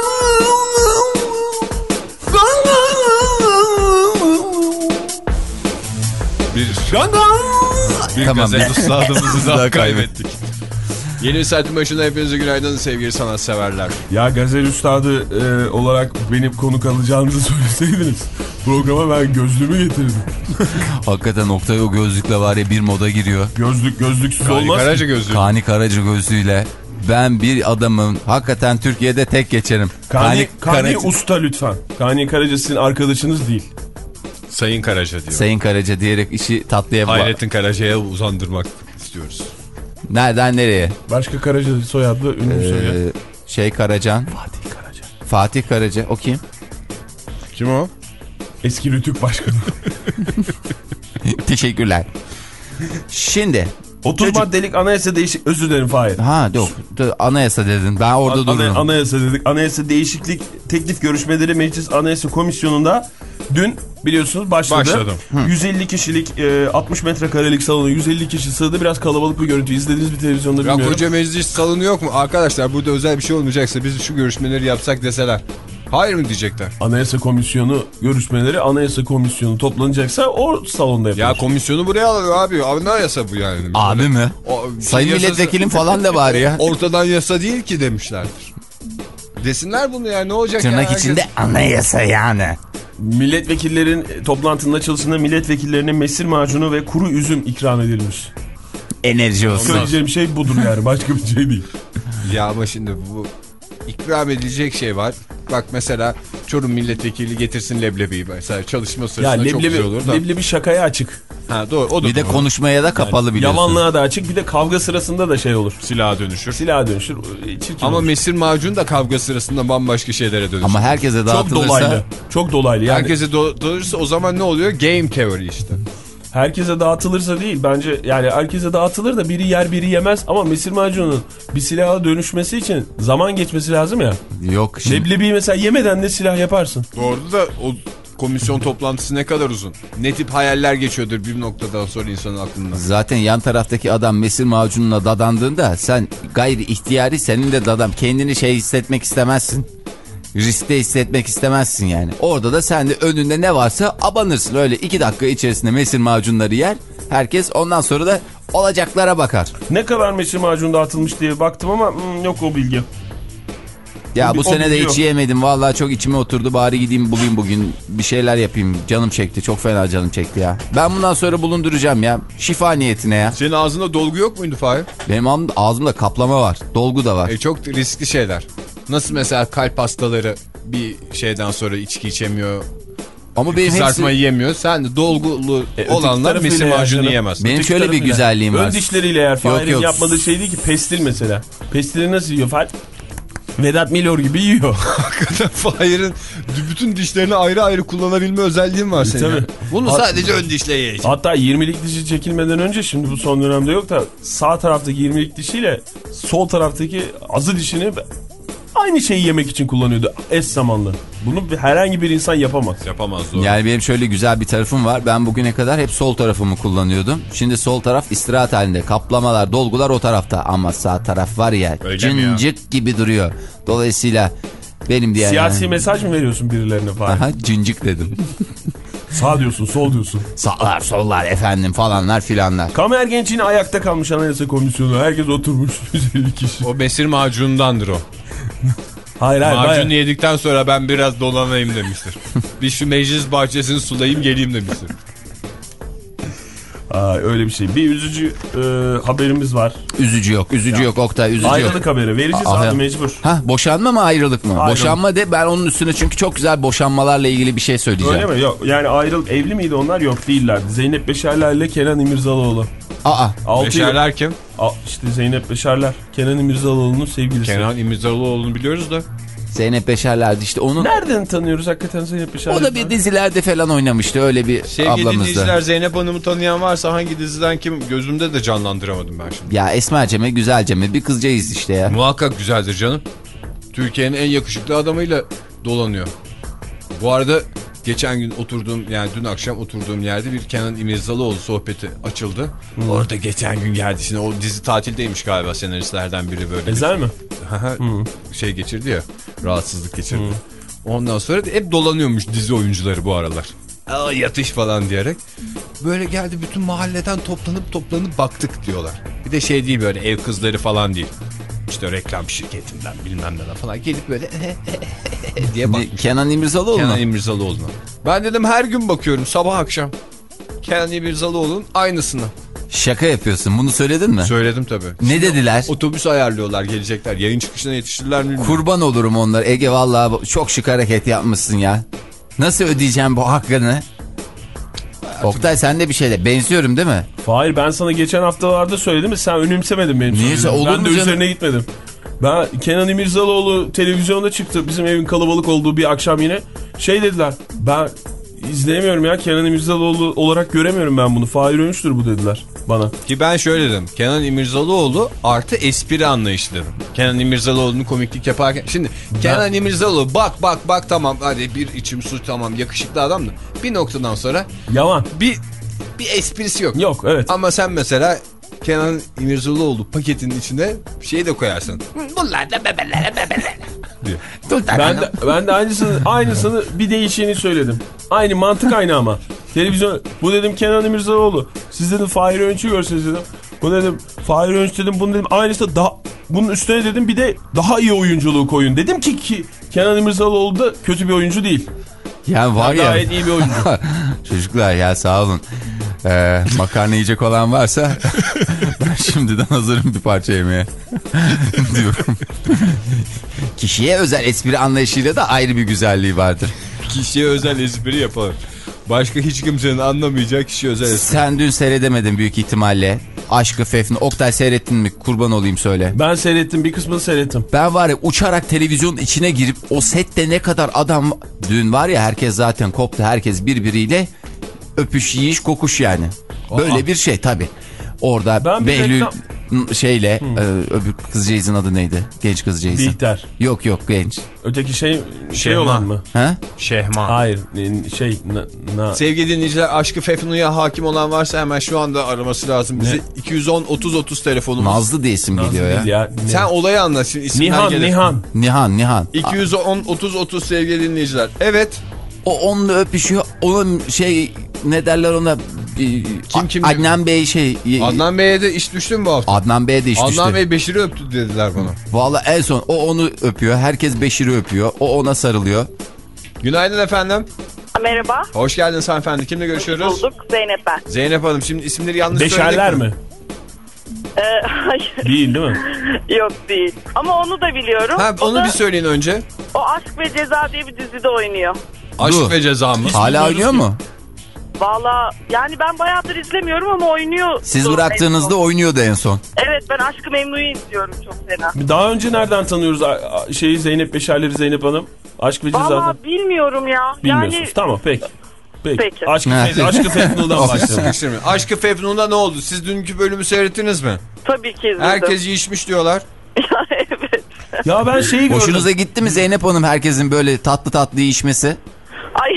tamam. Gazel üstadımızı da kaybettik. Yeni bir saatin başında hepinize günaydın sevgili sanatseverler. Ya Gazel Üstadı e, olarak benim konuk alacağınızı söyleseydiniz programa ben gözlüğümü getirdim. Hakikaten Oktay o gözlükle var ya bir moda giriyor. Gözlük gözlüksüz Kani olmaz. Karaca gözlüğü. Kani Karaca gözlüğüyle. Ben bir adamım. Hakikaten Türkiye'de tek geçerim. Kani, Kani Karaca. Usta lütfen. Kani Karaca sizin arkadaşınız değil. Sayın Karaca diyor. Sayın Karaca diyerek işi tatlıya bağlı. Hayrettin Karaca'ya uzandırmak istiyoruz. Nereden nereye? Başka Karaca soyadlı ünlü Ee, söyle. şey Karacan. Fatih Karaca. Fatih Karaca. O kim? Kim o? Eski Rütük Başkanı. Teşekkürler. Şimdi. otuz Çocuk- maddelik anayasa değişik... Özür dilerim Fahir. Ha yok. Anayasa dedin. Ben orada Ana- dururum. Anayasa dedik. Anayasa değişiklik teklif görüşmeleri Meclis Anayasa Komisyonu'nda dün biliyorsunuz başladı. Başladım. yüz elli kişilik e, altmış metrekarelik salonu yüz elli kişi sığdı. Biraz kalabalık bir görüntü. İzlediğiniz bir televizyonda Ya bilmiyorum. koca meclis salonu yok mu? Arkadaşlar burada özel bir şey olmayacaksa biz şu görüşmeleri yapsak deseler. Hayır mı diyecekler? Anayasa Komisyonu görüşmeleri Anayasa Komisyonu toplanacaksa o salonda yapılır. Ya komisyonu buraya alıyor abi. Anayasa bu yani. Abi mi? O, Sayın yasası- milletvekilim falan da var ya. Ortadan yasa değil ki demişlerdir. Desinler bunu ya ne olacak ya? Tırnak Herkes- içinde anayasa yani. Milletvekillerin toplantında çalışında milletvekillerine mesir macunu ve kuru üzüm ikram edilmiş. Enerji olsun. Söyleyeceğim şey budur yani, başka bir şey değil. Ya ama şimdi bu ikram edilecek şey var. Bak mesela Çorum milletvekili getirsin leblebiyi mesela çalışma Ya sırasında çok güzel olur leblebi, da. leblebi şakaya açık. Ha doğru o da Bir de doğru. konuşmaya da kapalı biliyorsun. Yamanlığa da açık, bir de kavga sırasında da şey olur. Silaha dönüşür. Silaha dönüşür. Çirkin Ama olur. mesir macun da kavga sırasında bambaşka şeylere dönüşür. Ama herkese Çok dağıtılırsa. dolaylı. Çok dolaylı. Yani herkese do- dönüşürse o zaman ne oluyor? Game theory işte. herkese dağıtılırsa değil. Bence yani herkese dağıtılır da biri yer biri yemez. Ama mesir macununun bir silaha dönüşmesi için zaman geçmesi lazım ya. Yok şimdi. Leblebiyi mesela yemeden de silah yaparsın. Doğru da o komisyon toplantısı ne kadar uzun? Ne tip hayaller geçiyordur bir noktadan sonra insanın aklından? Zaten yan taraftaki adam mesir macununa dadandığında sen gayri ihtiyari senin de dadam kendini şey hissetmek istemezsin. Riskte hissetmek istemezsin yani. Orada da sen de önünde ne varsa abanırsın. Öyle iki dakika içerisinde mesir macunları yer. Herkes ondan sonra da olacaklara bakar. Ne kadar mesir macunu dağıtılmış diye baktım ama hmm, yok o bilgi. Ya O bu bi- o sene de biliyor. hiç yemedim. Vallahi çok içime oturdu. Bari gideyim bugün bugün bir şeyler yapayım. Canım çekti. Çok fena canım çekti ya. Ben bundan sonra bulunduracağım ya. Şifa niyetine ya. Senin ağzında dolgu yok muydu Fahir? Benim ağzım- ağzımda kaplama var. Dolgu da var. E, çok riskli şeyler. Nasıl mesela kalp hastaları bir şeyden sonra içki içemiyor, Ama benim kızartma hepsi... yemiyor. Sen de dolgulu E, öteki olanlar tarafıyla mesir ya macunu canım. yiyemez. Benim şöyle bir tarafıyla. güzelliğim var. Ön dişleriyle eğer Fahir'in yok. yapmadığı şey değil ki, pestil mesela. Pestili nasıl yiyor Fahir? Vedat Milor gibi yiyor. Fahir'in bütün dişlerini ayrı ayrı kullanabilme özelliğin var senin. tabii. Bunu Hat- sadece ön dişle yiyeceksin. Hatta yirmilik dişi çekilmeden önce, şimdi bu son dönemde yok da, sağ taraftaki yirmilik dişiyle sol taraftaki azı dişini aynı şeyi yemek için kullanıyordu eş zamanlı. Bunu bir- herhangi bir insan yapamaz. Yapamaz doğru. Yani benim şöyle güzel bir tarafım var. Ben bugüne kadar hep sol tarafımı kullanıyordum. Şimdi sol taraf istirahat halinde. Kaplamalar, dolgular o tarafta. Ama sağ taraf var ya, Öyle mi ya? cıncık gibi duruyor. Dolayısıyla benim diğer... Siyasi yani... mesaj mı veriyorsun birilerine Fahir? Aha, cıncık dedim. Sağ diyorsun, sol diyorsun. Sağlar, sollar efendim falanlar filanlar. Kamer Genç yine ayakta kalmış Anayasa Komisyonu. Herkes oturmuş yüz elli kişi. O mesir macunundandır o. Hayır hayır. Macun bayağı- yedikten sonra ben biraz dolanayım demiştir. Bir şu meclis bahçesini sulayayım geleyim demiştir. Aa, öyle bir şey. Bir üzücü e, haberimiz var. Üzücü yok, üzücü yok Oktay, üzücü Ayrılık yok. haberi. Vereceğiz Aa, abi ah, mecbur. Ha, boşanma mı ayrılık mı? Ayrılık. Boşanma de, ben onun üstüne çünkü çok güzel boşanmalarla ilgili bir şey söyleyeceğim. Öyle mi? Yok. Yani ayrılık, evli miydi onlar? Yok, değillerdi. Zeynep Beşerler ile Kenan İmirzalıoğlu. Aa, Altı Beşerler kim? Al, işte Zeynep Beşerler. Kenan İmirzalıoğlu'nun sevgilisi. Kenan İmirzalıoğlu'nu biliyoruz da. Zeynep Beşerler'di işte onun. Nereden tanıyoruz hakikaten Zeynep Beşerler? O da bir dizilerde falan oynamıştı, öyle bir Sevgili ablamızdı. dinleyiciler, Zeynep Hanım'ı tanıyan varsa hangi diziden kim, gözümde de canlandıramadım ben şimdi. Ya esmerce mi güzelce mi bir kızcağız işte ya. Muhakkak güzeldir canım. Türkiye'nin en yakışıklı adamıyla dolanıyor. Bu arada geçen gün oturduğum, yani dün akşam oturduğum yerde bir Kenan İmirzalıoğlu sohbeti açıldı. Hmm. Orada geçen gün geldi. Şimdi o dizi tatildeymiş galiba, senaristlerden biri böyle. Ezel mi? Hmm. Şey geçirdi ya, rahatsızlık geçirdi. Hmm. Ondan sonra da hep dolanıyormuş dizi oyuncuları bu aralar. Aa, yatış falan diyerek. Böyle geldi, bütün mahalleden toplanıp toplanıp baktık diyorlar. Bir de şey değil, böyle ev kızları falan değil. İşte reklam şirketinden bilmem neden falan gelip böyle diye bak. Kenan İmirzalıoğlu mu? Kenan İmirzalıoğlu'na. Ben dedim her gün bakıyorum sabah akşam. Kenan İmirzalıoğlu'nun aynısını. Şaka yapıyorsun. Bunu söyledin mi? Söyledim tabii. Ne Şimdi dediler? Otobüs ayarlıyorlar, gelecekler. Yayın çıkışına yetişirler mi bilmiyorum. Kurban olurum onlar. Ege vallahi çok şık hareket yapmışsın ya. Nasıl ödeyeceğim bu hakkını? Oktay sen de bir şeyle benziyorum değil mi? Hayır, ben sana geçen haftalarda söyledim mi, sen önemsemedin benim Niyeyse, söylediğimi. olur Ben de mu canım? üzerine gitmedim. Ben Kenan İmirzalıoğlu televizyonda çıktı, bizim evin kalabalık olduğu bir akşam yine. Şey dediler, ben izleyemiyorum ya, Kenan İmirzalıoğlu olarak göremiyorum ben bunu. Fahir Öğünç'tür bu dediler bana. Ki ben şöyle dedim. Kenan İmirzalıoğlu artı espri anlayışı dedim. Kenan İmirzalıoğlu'nun komiklik yaparken. Şimdi ben... Kenan İmirzalıoğlu bak bak bak tamam hadi bir içim su, tamam yakışıklı adam da. Bir noktadan sonra. Yalan. Bir, bir esprisi yok. Yok, evet. Ama sen mesela Kenan İmirzalıoğlu paketinin içine şey de koyarsın. Bunlar da bebelere bebelere diyor. Ben de, ben de aynısını, aynısını bir değişeni söyledim. Aynı mantık aynı ama. Televizyon, bu dedim Kenan İmirzalıoğlu. Siz dedim Fahir Öğünç'ü görseniz dedim. Bu dedim Fahir Öğünç dedim, bunu dedim aynısı daha, bunun üstüne dedim bir de daha iyi oyunculuğu koyun. Dedim ki, ki Kenan İmirzalıoğlu da kötü bir oyuncu değil. Yani var ya. Gayet iyi bir oyuncu. Çocuklar ya sağ olun. Ee, makarna yiyecek olan varsa ben şimdiden hazırım bir parça yemeye diyorum. Kişiye özel espri anlayışıyla da ayrı bir güzelliği vardır. Kişiye özel espri yapalım. Başka hiç kimsenin anlamayacağı kişiye özel espri. Sen dün seyredemedin büyük ihtimalle. Aşkı Fefni. Oktay seyrettin mi? Kurban olayım söyle. Ben seyrettim, bir kısmını seyrettim. Ben var ya uçarak televizyonun içine girip o sette ne kadar adam... Dün var ya herkes zaten koptu. Herkes birbiriyle öpüş, yiyiş, kokuş yani. Böyle Aa. bir şey tabii. Orada ben Behlül reklam... şeyle e, öbür kızcağızın adı neydi? Genç kızcağızın. Bihter. Yok yok genç. Öteki şey şey Şehma. olan mı? Ha? Şehma. Hayır şey na, na... Sevgili dinleyiciler, Aşkı Fefnu'ya hakim olan varsa hemen şu anda araması lazım. Bizi iki yüz on otuz otuz telefonumuz. Nazlı diye isim Nazlı geliyor ya. ya. Sen olayı anlat şimdi, isimler Nihan, gelir. Nihan. Nihan Nihan. iki yüz on otuz otuz sevgili dinleyiciler. Evet. O onunla öpüşüyor. Onun şey ne derler ona? Kim kim? Adnan Bey şey. Adnan Bey'e de iş düştü mü bu hafta? Adnan Bey'e de iş Adnan düştü. Adnan Bey Beşir'i öptü dediler bana. Vallahi en son o onu öpüyor. Herkes Beşir'i öpüyor. O ona sarılıyor. Günaydın efendim. Merhaba. Hoş geldiniz hanımefendi. Kimle görüşüyoruz? Hoş bulduk. Zeynep ben. Zeynep Hanım, şimdi isimleri yanlış söyledik mi? Beşerler mi? Ee, hayır. Değil değil mi? Yok değil. Ama onu da biliyorum. Ha, onu da, bir söyleyin önce. O Aşk ve Ceza diye bir dizide oynuyor. Aşk Dur. ve Ceza mı? Hala oynuyor mu? Valla yani ben bayağıdır izlemiyorum ama oynuyor. Siz bıraktığınızda oynuyordu en son. Evet, ben Aşk-ı Memnu'yu izliyorum çok fena. Daha önce nereden tanıyoruz şeyi, Zeynep Beşerleri, Zeynep Hanım? Aşk ve Ceza'dan. Valla bilmiyorum ya. Bilmiyorsunuz. Yani... Tamam peki. Peki. Peki. Aşkı, Fe Aşkı Fefnu'dan başlayalım. Aşkı Fefnu'da ne oldu? Siz dünkü bölümü seyrettiniz mi? Tabii ki izledim. Herkes yiyişmiş diyorlar. Evet. Ya ben şeyi gördüm. Hoşunuza gitti mi Zeynep Hanım herkesin böyle tatlı tatlı yiyişmesi? Ay.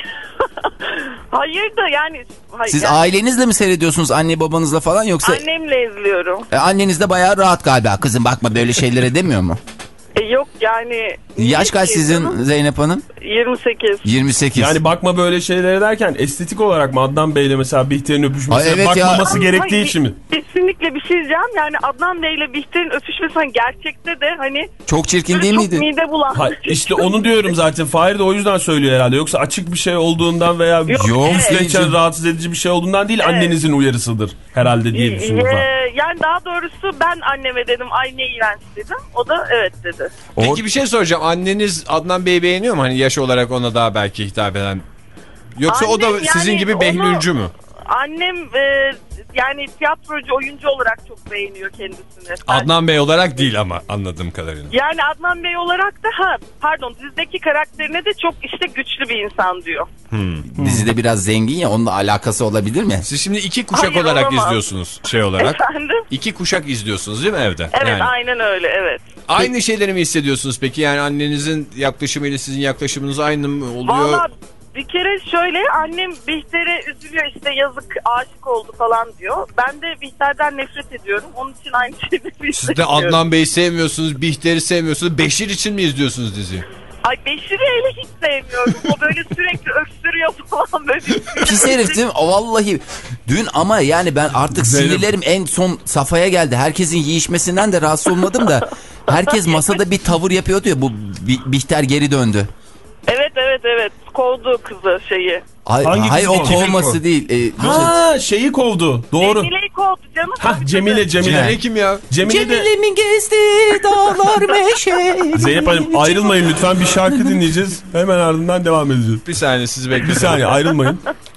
Hayır da yani. Hayır, Siz yani... ailenizle mi seyrediyorsunuz, anne babanızla falan, yoksa? Annemle izliyorum. E, anneniz de bayağı rahat galiba. Kızım bakma böyle şeylere demiyor mu? E, yok yani. Yaş kaç sizin Zeynep Hanım? yirmi sekiz. yirmi sekiz. Yani bakma böyle şeylere derken estetik olarak mı Adnan Bey'le mesela Bihter'in öpüşmesi, evet bakmaması ya. gerektiği Hayır, için mi? Kesinlikle bir şey diyeceğim. Yani Adnan Bey'le Bihter'in öpüşmesi hani gerçekte de hani çok çirkin değil çok miydi? mide bulan. Ha, işte onu diyorum zaten. Fahir de o yüzden söylüyor herhalde. Yoksa açık bir şey olduğundan veya Yok, üstlençen evet. rahatsız edici bir şey olduğundan değil, Evet. annenizin uyarısıdır herhalde diye düşünüyorum. Ee, yani daha doğrusu ben anneme dedim ay ne iğrenç dedim. O da evet dedi. Peki bir şey soracağım. Anneniz Adnan Bey'i beğeniyor mu? Hani yaş olarak ona daha belki hitap eden. Yoksa Annem o da yani sizin gibi onu- behlülcü mü? Annem e, yani tiyatrocu, oyuncu olarak çok beğeniyor kendisini. Ben- Adnan Bey olarak değil ama anladığım kadarıyla. Yani Adnan Bey olarak da ha pardon dizideki karakterine de çok işte güçlü bir insan diyor. Hmm. Dizide biraz zengin ya, onunla alakası olabilir mi? Siz şimdi iki kuşak Hayır, olarak olamaz. izliyorsunuz şey olarak. Efendim? İki kuşak izliyorsunuz değil mi evde? Evet Yani. aynen öyle evet. Aynı şeyleri mi hissediyorsunuz peki? Yani annenizin yaklaşımıyla sizin yaklaşımınız aynı mı oluyor? Valla bir kere şöyle annem Bihter'e üzülüyor işte yazık aşık oldu falan diyor. Ben de Bihter'den nefret ediyorum. Onun için aynı şeyleri Siz de Adnan Bey'i sevmiyorsunuz, Bihter'i sevmiyorsunuz. Beşir için mi izliyorsunuz diziyi? Ay Beşir'i hele hiç sevmiyorum. O böyle sürekli öksürüyor falan böyle. Pis herif değil mi? O vallahi dün ama yani ben artık sinirlerim en son safhaya geldi. Herkesin yiyişmesinden de rahatsız olmadım da herkes masada bir tavır yapıyordu ya, bu Bihter geri döndü. Evet evet evet kovdu kızı şeyi. Ay, Hangi hayır kız o kovdu? kovması değil. Ee, Ha şeyi kovdu. Doğru. Cemile'yi kovdu canım. Ha Cemile Cemile. Cemile kim ya? Cemile de... Cemile'min gezdiği dağlar meşe. Zeynep Hanım ayrılmayın lütfen, bir şarkı dinleyeceğiz. Hemen ardından devam edeceğiz. Bir saniye sizi bekleyin. Bir saniye ayrılmayın.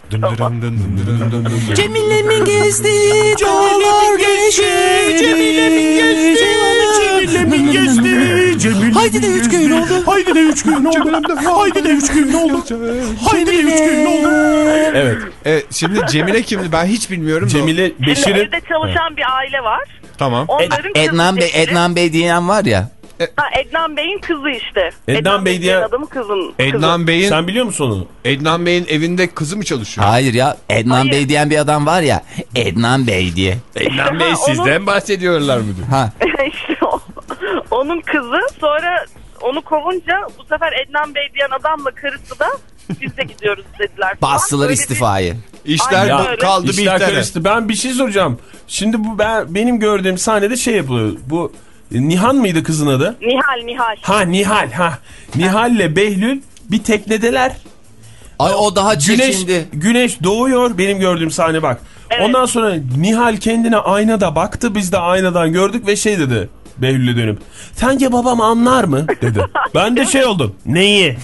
Cemile'min gezdiği dağlar meşe. Cemile'min gezdiği. Cemile'min gezdiği. Cemile'min Haydi de üç gün oldu. Haydi de üç gün oldu. Haydi de üç gün oldu. Haydi de üç gün oldu. Evet. Evet, şimdi Cemile kimdi? Ben hiç bilmiyorum. Cemile Şimdi Beşir'in... evde çalışan bir aile var. Tamam. Onların Ednan Bey, kızı Beşir'in- Ednan Bey diyen var ya. Ha, Ednan Bey'in kızı işte. Ednan Bey diye- adamın kızın. Ednan Bey'in Sen biliyor musun onu? Ednan Bey'in evinde kızı mı çalışıyor? Hayır ya, Ednan Hayır. Bey diyen bir adam var ya. Ednan Bey diye. Ednan Bey Ha, sizden bahsediyorlar mı? Ha. işte o, onun kızı, sonra onu kovunca bu sefer Ednan Bey diyen adamla karısı da biz de gidiyoruz dediler. falan. Bastılar Böyle bir- istifayı. İşler Aynen bu- öyle. kaldı İşler Bihter'e. karıştı. Ben bir şey soracağım. Şimdi bu ben benim gördüğüm sahnede şey yapılıyor. Bu Nihan mıydı kızın adı? Nihal Nihal. Ha Nihal ha. Nihal'le Behlül bir teknedeler. Ay o daha Güneş çirkindi. güneş doğuyor, benim gördüğüm sahne bak. Evet. Ondan sonra Nihal kendine aynada baktı, biz de aynadan gördük ve şey dedi Behlül'e dönüp, sence babam anlar mı dedi. Ben de şey oldum. Neyi?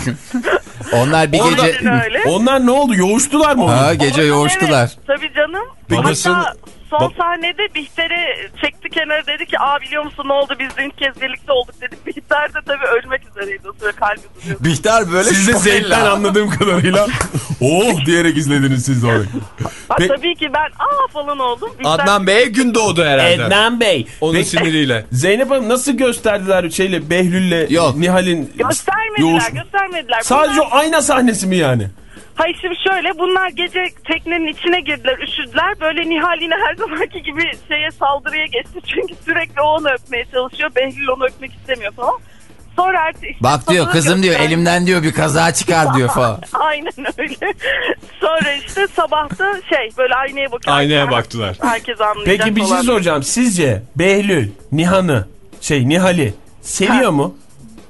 Onlar bir Orada- gece... Öyle. Onlar ne oldu? Yoğuştular mı? Ha, onu? gece Oradan yoğuştular. Evet, tabii canım. Babasını- Hatta son Bab- sahnede Bihter'i çekti kenara, dedi ki aa biliyor musun ne oldu, biz de ilk kez birlikte olduk dedik. Bihter de tabii ölmek üzereydi o sıra, kalbi duruyordu. Bihter böyle Siz de zevkten anladığım kadarıyla oh diyerek izlediniz siz de orayı. Ha, Pe- tabii ki ben aa falan oldum. Bihter- Adnan Bey'e gün doğdu herhalde. Ednan Bey. Onun Peki, siniriyle. Zeynep Hanım nasıl gösterdiler şeyle Behlül'le Yok. Nihal'in Göstermediler yoğuş- göstermediler. Sadece Bunlar- o ayna sahnesi mi yani? Hayır şimdi şöyle, bunlar gece teknenin içine girdiler, üşüdüler. Böyle Nihal yine her zamanki gibi şeye, saldırıya geçti. Çünkü sürekli o onu öpmeye çalışıyor. Behlül onu öpmek istemiyor falan. Sonra artık işte Bak diyor sabahı kızım diyor, gösterdi. elimden diyor bir kaza çıkar diyor falan. Aynen öyle. Sonra işte sabahta şey böyle aynaya bakıyor. Aynaya baktılar. Herkes anlayacak Peki bir şey falan. soracağım. Sizce Behlül Nihan'ı şey Nihal'i seviyor Ha. mu?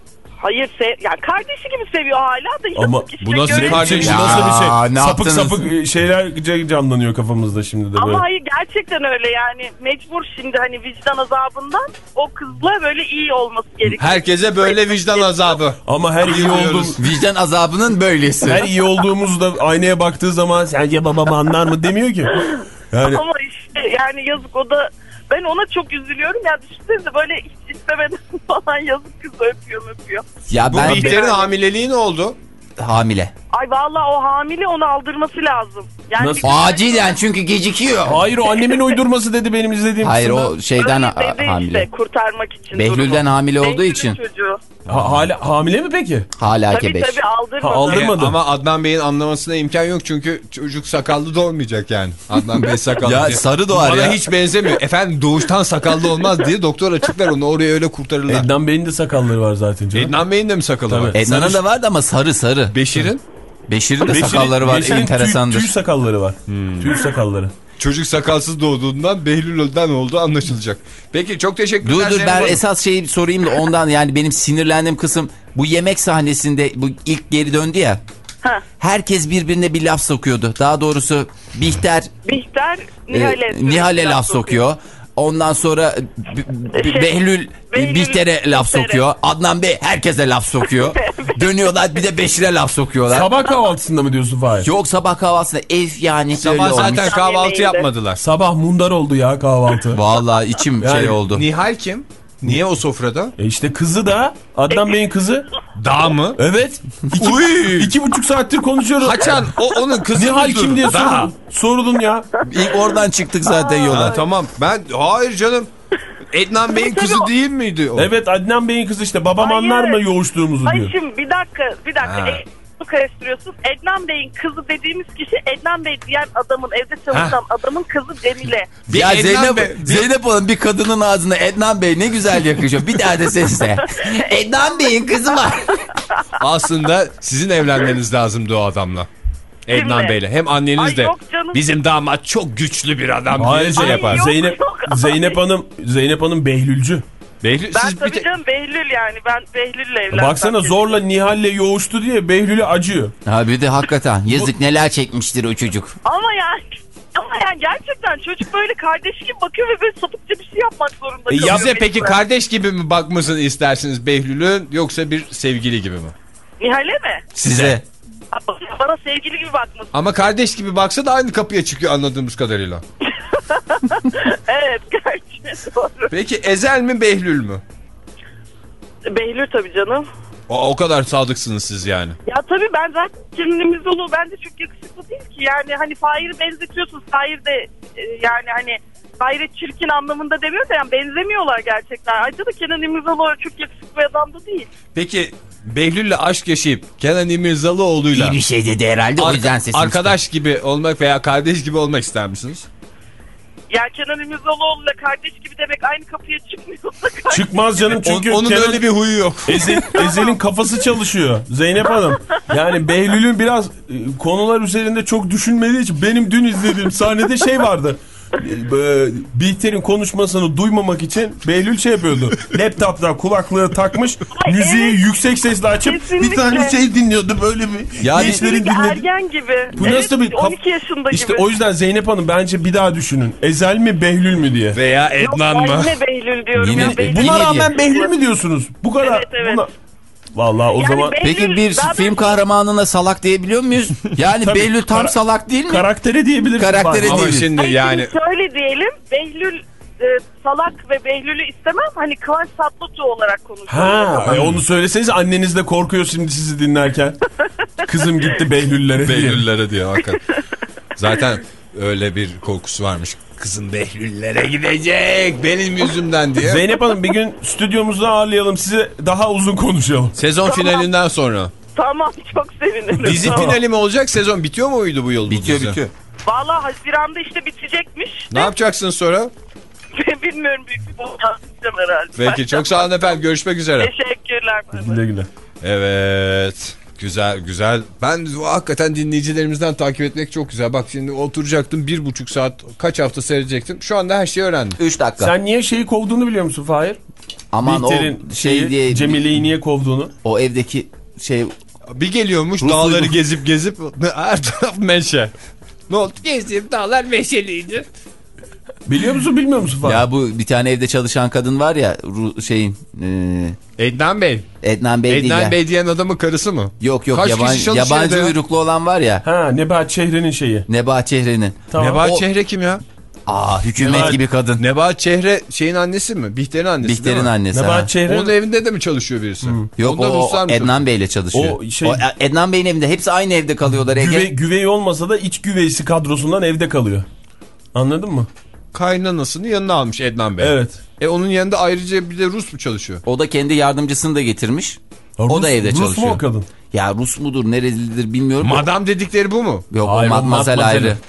Hayır sev, yani kardeşi gibi seviyor hala da. yazık Ama işte, bu nasıl görev- kardeş? Bu Ya, nasıl bir şey? ne Sapık yaptınız? sapık şeyler canlanıyor kafamızda şimdi de böyle. Ama hayır gerçekten öyle yani, mecbur şimdi hani vicdan azabından o kızla böyle iyi olması gerekiyor. Herkese böyle vicdan azabı. Ama her iyi olduğum Vicdan azabının böylesi. her iyi olduğumuzda aynaya baktığı zaman sence babam anlar mı demiyor ki. Yani Ama işte yani yazık, o da, ben ona çok üzülüyorum ya, düşünsenize böyle hiç istemeden falan yazık kızı öpüyor öpüyor. Ya Bu ben Bihter'in hamileliği ne oldu? hamile. Ay vallahi o hamile, onu aldırması lazım. Yani Nasıl? Acilen çünkü gecikiyor. hayır, o annemin uydurması dedi benim izlediğim Hayır kısımda. o şeyden Öyle dedi ha- hamile. işte, kurtarmak için Behlül'den durumu. hamile olduğu Behlül'ün için çocuğu. Ha, hala hamile mi peki? hala Tabii kebeş. tabii aldırmadı. Ha, aldır- Aldırmadı. E, ama Adnan Bey'in anlamasına imkan yok çünkü çocuk sakallı doğmayacak yani. Adnan Bey sakallı Ya diye. sarı doğar Bana ya. hiç benzemiyor. Efendim doğuştan sakallı olmaz diye doktor açıklar, onu oraya öyle kurtarırlar. Ednan Bey'in de sakalları var zaten canım. Ednan Bey'in de mi sakalı Tabii. var? Ednan'ın da vardı ama sarı sarı. Beşir'in Beşir'in de Beşir'in- sakalları var, Beşir'in enteresandır. Tüy, tüy sakalları var. Tüy sakalları. çocuk sakalsız doğduğundan Behlül'den olduğu anlaşılacak. Peki çok teşekkürler. Dur dur Zeynep ben Hanım. esas şeyi sorayım da ondan, yani benim sinirlendiğim kısım bu yemek sahnesinde, bu ilk geri döndü ya. Ha. Herkes birbirine bir laf sokuyordu. Daha doğrusu Bihter Bihter e, Nihal'e Nihal'e laf sokuyor. Ondan sonra B- Şey, Behlül Behlül Bihter'e laf Bihter'e. sokuyor. Adnan Bey herkese laf sokuyor. Dönüyorlar bir de Beşir'e laf sokuyorlar. Sabah kahvaltısında mı diyorsun Fahir? Yok, sabah kahvaltısında ev yani Sabah böyle zaten olmuş. kahvaltı Yemeğinde. yapmadılar. Sabah mundar oldu ya kahvaltı. Vallahi içim Yani şey oldu. Nihal kim? Niye o sofrada? E işte kızı da Adnan Bey'in kızı. Dağ mı? Evet. İki, iki buçuk saattir konuşuyoruz. Haçan o onun kızı. Nihal kim diye sordun. Sordun ya. İlk oradan çıktık zaten yola. Ha, tamam ben hayır canım. Ednan Bey'in kızı değil miydi o? Evet, Adnan Bey'in kızı işte. Babam Hayır. anlar mı yoğuştuğumuzu Ay diyor. şimdi bir dakika bir dakika. Ha. E, bu karıştırıyorsun. Ednan Bey'in kızı dediğimiz kişi, Ednan Bey diyen adamın, evde çalışan adamın kızı Cemile. Ya Ednan Zeynep, Bey- Zeynep Hanım bir kadının ağzına Ednan Bey ne güzel yakışıyor. Bir daha de sesle. Ednan Bey'in kızı var. Aslında sizin evlenmeniz lazımdı o adamla. Ednan Kimle? Bey'le. Hem anneniz Ay de yok canım. bizim damat çok güçlü bir adam Hayır, diye şey Ay yapar. yok. Zeynep Zeynep Hanım Zeynep Hanım Behlülcü. Behlül, Ben siz bir tabii te- canım Behlül yani. Ben Behlül'le evlendim. Baksana zorla Nihal'le yoğuştu diye Behlül'e acıyor. Ha bir de hakikaten yazık neler çekmiştir o çocuk. Ama yani ama yani gerçekten çocuk böyle kardeş gibi bakıyor ve böyle sapıkça bir şey yapmak zorunda E, kalıyor. size peki mecburen. kardeş gibi mi bakmasını istersiniz Behlül'ün yoksa bir sevgili gibi mi? Nihal'e mi? Size. Bana sevgili gibi bakmasın. Ama kardeş gibi baksa da aynı kapıya çıkıyor anladığımız kadarıyla. Evet gerçekten doğru. Peki Ezel mi Behlül mü? Behlül tabii canım. O, o kadar sadıksınız siz yani. Ya tabii ben zaten kendimiz dolu. Bence çok yakışıklı değil ki. Yani hani Fahir'i benzetiyorsunuz. Fahir de e, yani hani Fahir'e çirkin anlamında demiyor da yani benzemiyorlar gerçekten. Ayrıca da Kenan İmirzalıoğlu çok yakışıklı bir adam da değil. Peki Behlül'le aşk yaşayıp Kenan İmirzalıoğlu'yla İyi bir şey dedi herhalde o yüzden sesini arkadaş gibi olmak veya kardeş gibi olmak ister misiniz? Ya Kenan İmirzalıoğlu'yla kardeş gibi demek aynı kapıya çıkmıyorsa kardeş Çıkmaz canım çünkü O- onun Kenan- öyle bir huyu yok. Ezel, Ezel'in kafası çalışıyor Zeynep Hanım. Yani Behlül'ün biraz e, konular üzerinde çok düşünmediği için benim dün izlediğim sahnede şey vardı. E, Bihter'in konuşmasını duymamak için Behlül şey yapıyordu. Laptop'tan kulaklığı takmış, Ay, müziği evet. yüksek sesle açıp Kesinlikle. bir tane şey dinliyordu böyle bir. Yani- gençlerin Kesinlikle dinlediği. ergen gibi. Bu Evet, nasıl bir kaf- on iki yaşında İşte gibi. o yüzden Zeynep Hanım bence bir daha düşünün. Ezel mi Behlül mü diye. Veya Yok, Ednan ben mı? yine Behlül diyorum. Yine- ya, Behlül. Buna Yine rağmen diye. Behlül mü diyorsunuz? Bu kadar. Evet, evet. Buna... Vallahi o Yani zaman Behlül- Peki bir daha film doğrusu- kahramanına salak diyebiliyor muyuz? Yani Tabii, Behlül tam kara- salak değil mi? karaktere diyebiliriz. Karaktere Ama Ama değil. şimdi Hayır, yani şimdi şöyle diyelim. Behlül e, salak ve Behlül'ü istemem. Hani Kıvanç Tatlıtuğ olarak konuşuyorum. Ha, e, onu söyleseniz anneniz de korkuyor şimdi sizi dinlerken. Kızım gitti Behlüllere diye. Behlüllere diyor hakikaten. Zaten öyle bir korkusu varmış. Kızım Behlüllere gidecek benim yüzümden diye. Zeynep Hanım bir gün stüdyomuzda ağırlayalım sizi, daha uzun konuşalım. Sezon finalinden sonra. Tamam, çok sevinirim. Dizi Tamam. finali mi olacak? Sezon bitiyor muydu bu yıl? bu Bitiyor dizi? bitiyor. Vallahi Haziran'da işte bitecekmiş. Ne yapacaksın sonra? Bilmiyorum, büyük bir bomba atacağım herhalde. Peki çok sağ olun efendim. Görüşmek üzere. Teşekkürler. Güle güle. Evet. Güzel güzel. Ben hakikaten dinleyicilerimizden takip etmek çok güzel. Bak şimdi oturacaktım bir buçuk saat kaç hafta seyredecektim. Şu anda her şeyi öğrendim. üç dakika. Sen niye şeyi kovduğunu biliyor musun Fahir? Aman o Bihter'in şey şeyi, diye Cemile'yi niye kovduğunu? o evdeki şey Bir geliyormuş Rus dağları uydu. gezip gezip her taraf meşe. Ne oldu? Gezdiğim dağlar meşeliydi. Biliyor musun bilmiyor musun Fahir? ya bu bir tane evde çalışan kadın var ya Ru- şeyin e, Ednan Bey. Ednan Bey değil Ednan ya. Bey diyen adamın karısı mı? Yok yok Kaç kişi yabancı, çalışıyor yabancı evde ya? uyruklu olan var ya. Ha Nebahat Çehre'nin şeyi. Nebahat Çehre'nin. Tamam. Nebahat O- Çehre kim ya? Aa hükümet Nebahat- gibi kadın. Nebahat Çehre şeyin annesi mi? Bihter'in annesi değil Bihter'in mi? annesi. ha. Nebahat Çehre. Onun evinde de mi çalışıyor birisi? Yok Onda o, Ruslar mı Ednan Bey'le çalışıyor. O şey- O, Ednan Bey'in evinde hepsi aynı evde kalıyorlar Ege. Güve, güvey olmasa da iç güveysi kadrosundan evde kalıyor. Anladın mı? Kaynanasını yanına almış Ednan Bey. Evet. E onun yanında ayrıca bir de Rus mu çalışıyor? O da kendi yardımcısını da getirmiş. o Rus- da evde Rus çalışıyor. mu o kadın? Ya Rus mudur nerelidir bilmiyorum. Madam dedikleri bu mu? Yok Hayır, o o matmazel matmazel. ayrı.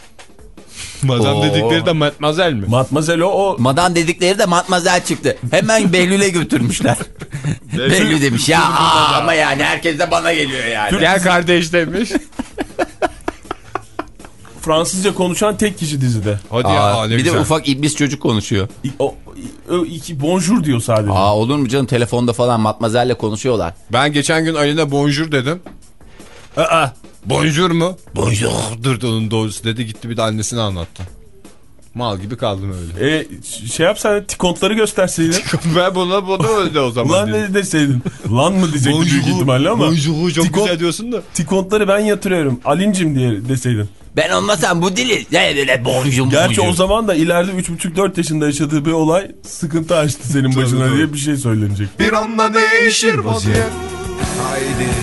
Madam Oo. dedikleri de matmazel mi? Matmazel o. o Madan dedikleri de matmazel çıktı. Hemen Behlül'e götürmüşler. Behlül demiş ya aa, ama yani herkes de bana geliyor yani. Gel kardeş demiş. Fransızca konuşan tek kişi dizide. Hadi Aa, ya ne bir güzel. de ufak iblis çocuk konuşuyor. İ- O, o iki bonjour diyor sadece. Aa olur mu canım telefonda falan matmazelle konuşuyorlar. Ben geçen gün Ali'ne bonjour dedim. Aa, bonjour mu? Bonjour. Dur onun doğrusu dedi gitti bir de annesine anlattı. Mal gibi kaldım öyle. E, şey yapsana tikontları gösterseydin. Ben buna bunu öyle o zaman. Lan dedim. ne deseydin? Lan mı diyecekti büyük ihtimalle ama. Bonjour'u çok Tikon- güzel diyorsun da. Tikontları ben yatırıyorum. Alincim diye deseydin. Ben olmasam bu dili ne böyle bonjour Gerçi o bonjour. zaman da ileride üç buçuk dört yaşında yaşadığı bir olay sıkıntı açtı senin başına tabii. diye bir şey söylenecek. Bir anda değişir vaziyet. Haydi.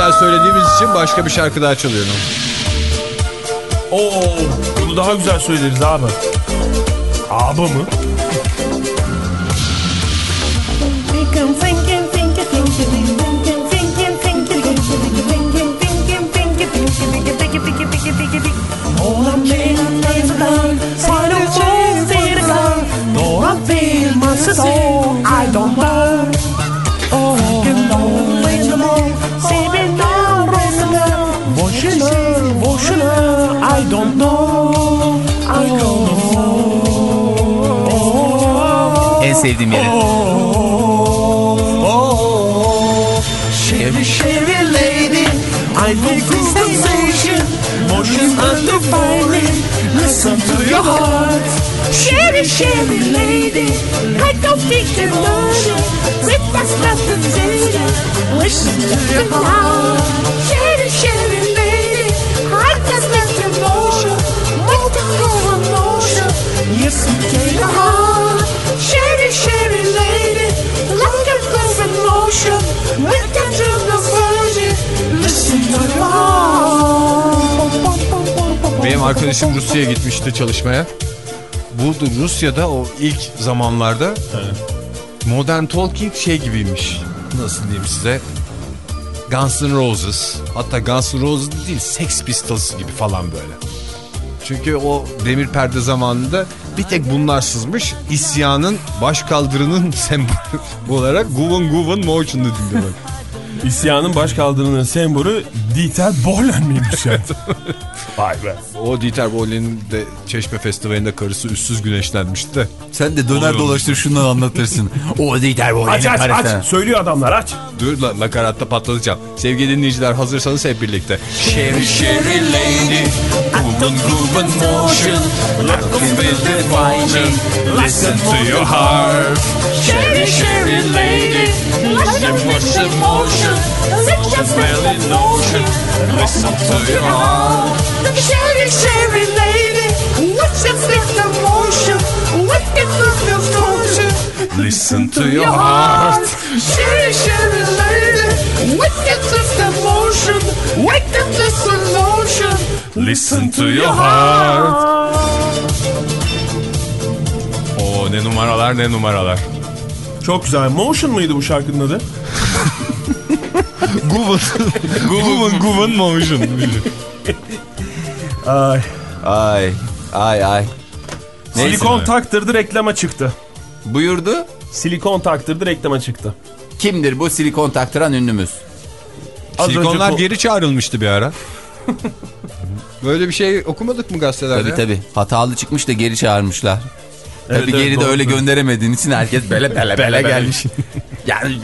güzel söylediğimiz için başka bir şarkı daha çalıyorum. Oo, bunu daha güzel söyleriz abi. Abi mı? I don't know. Oh, boşuna, boşuna. I don't know. I don't know. En sevdiğim yeri. Sherry, Sherry lady, I make this sensation. Motion undefined. Listen to your heart. Sherry, Sherry lady, I don't think you're learning. With that stuff that's in it. Listen to your heart. Sherry, Sherry lady, I just left your motion. With the whole emotion. Listen to your heart. Sherry, Sherry lady, like a flow in motion. With the true version. Listen to your heart. Benim arkadaşım Rusya'ya gitmişti çalışmaya. Bu Rusya'da o ilk zamanlarda evet. Modern Talking şey gibiymiş. Nasıl diyeyim size? Guns N' Roses. Hatta Guns N' Roses değil, Sex Pistols gibi falan böyle. Çünkü o demir perde zamanında bir tek bunlar sızmış. İsyanın başkaldırının sembolü olarak Guvun Guvun Motion'u dinliyorlar. İsyanın başkaldırının sembolü Dieter Bohlen miymiş ya? Vay be. O Dieter Bohlen'in de Çeşme Festivali'nde karısı üstsüz güneşlenmişti de. Sen de döner oluyor. Dolaştır şundan anlatırsın. O Dieter Bohlen'in aç aç karısı. Aç söylüyor adamlar aç. Dur la, nakaratta patlatacağım. Sevgili dinleyiciler, hazırsanız hep birlikte. Sherry Sherry lady, woman woman motion, looking with divine, listen to your heart. Sherry Sherry lady, listen with emotion, just well in motion, listen to your heart. Sherry Sherry lady, listen with emotion, with the emotion, listen to your heart. Sherry Sherry lady, with the emotion, with the emotion, listen to your heart. Oo, ne numaralar ne numaralar. Çok güzel. Motion mıydı bu şarkının adı? Guvun. Guvun Guvun Motion. Ay. Ay. Ay ay. Silikon Neyse. taktırdı reklama çıktı. Buyurdu. Silikon taktırdı reklama çıktı. Kimdir bu silikon taktıran ünlümüz? Az Silikonlar önce... geri çağrılmıştı bir ara. Böyle bir şey okumadık mı gazetelerde? Tabii tabii. Hatalı çıkmış da geri çağırmışlar. Evet, tabii evet, geri de öyle doğru. gönderemediğin için herkes bele bele bele gelmiş. Yani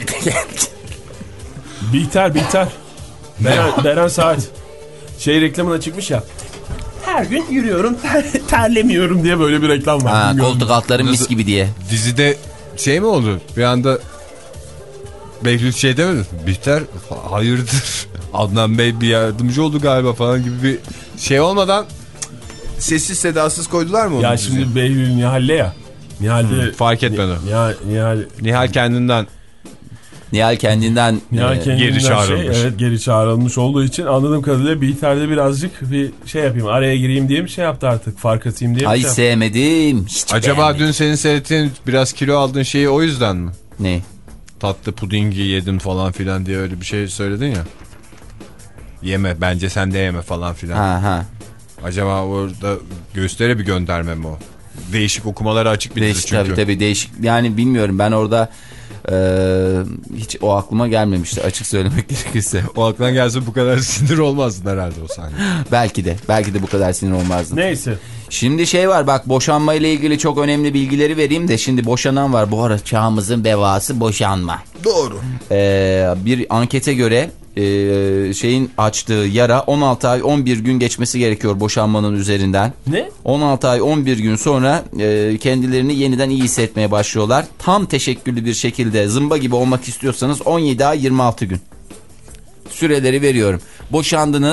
Biter biter. Beren, Beren Saat. Şey reklamına çıkmış ya. Her gün yürüyorum ter, terlemiyorum diye böyle bir reklam var. Ha, koltuk altları mis gibi diye. Dizide şey mi oldu? Bir anda Behlül şey demedi. Biter, hayırdır? Adnan Bey bir yardımcı oldu galiba falan gibi bir şey olmadan sessiz sedasız koydular mı onu? Ya şimdi diye? Behlül Nihal'le ya. Nihal'de hmm, fark etmedi. Nihal, Nihal, Nihal kendinden Nihal kendinden, Nihal e, kendinden geri çağrılmış. Şey, evet geri çağrılmış olduğu için anladığım kadarıyla Bihter'de birazcık bir şey yapayım. Araya gireyim diye bir şey yaptı artık. Fark atayım diye bir ay şey sevmedim. Hiç acaba beğenmedim. dün senin seyrettiğin biraz kilo aldığın şeyi o yüzden mi? Ne? Tatlı pudingi yedim falan filan diye öyle bir şey söyledin ya. Yeme bence sen de yeme falan filan. Ha ha. Acaba orada göstere bir gönderme mi o? Değişik okumalara açık bir Değişik, dizi çünkü. tabii tabii değişik. Yani bilmiyorum, ben orada e, hiç o aklıma gelmemişti açık söylemek gerekirse. O aklına gelse bu kadar sinir olmazdın herhalde o sahne. Belki de. Belki de bu kadar sinir olmazdı. Neyse. Şimdi şey var bak, boşanma ile ilgili çok önemli bilgileri vereyim de, şimdi boşanan var. Bu ara çağımızın bevası boşanma. Doğru. Ee, bir ankete göre e, şeyin açtığı yara on altı ay on bir gün geçmesi gerekiyor boşanmanın üzerinden. Ne? on altı ay on bir gün sonra e, kendilerini yeniden iyi hissetmeye başlıyorlar. Tam teşekküllü bir şekilde zımba gibi olmak istiyorsanız on yedi ay yirmi altı gün. Süreleri veriyorum. Boşandınız,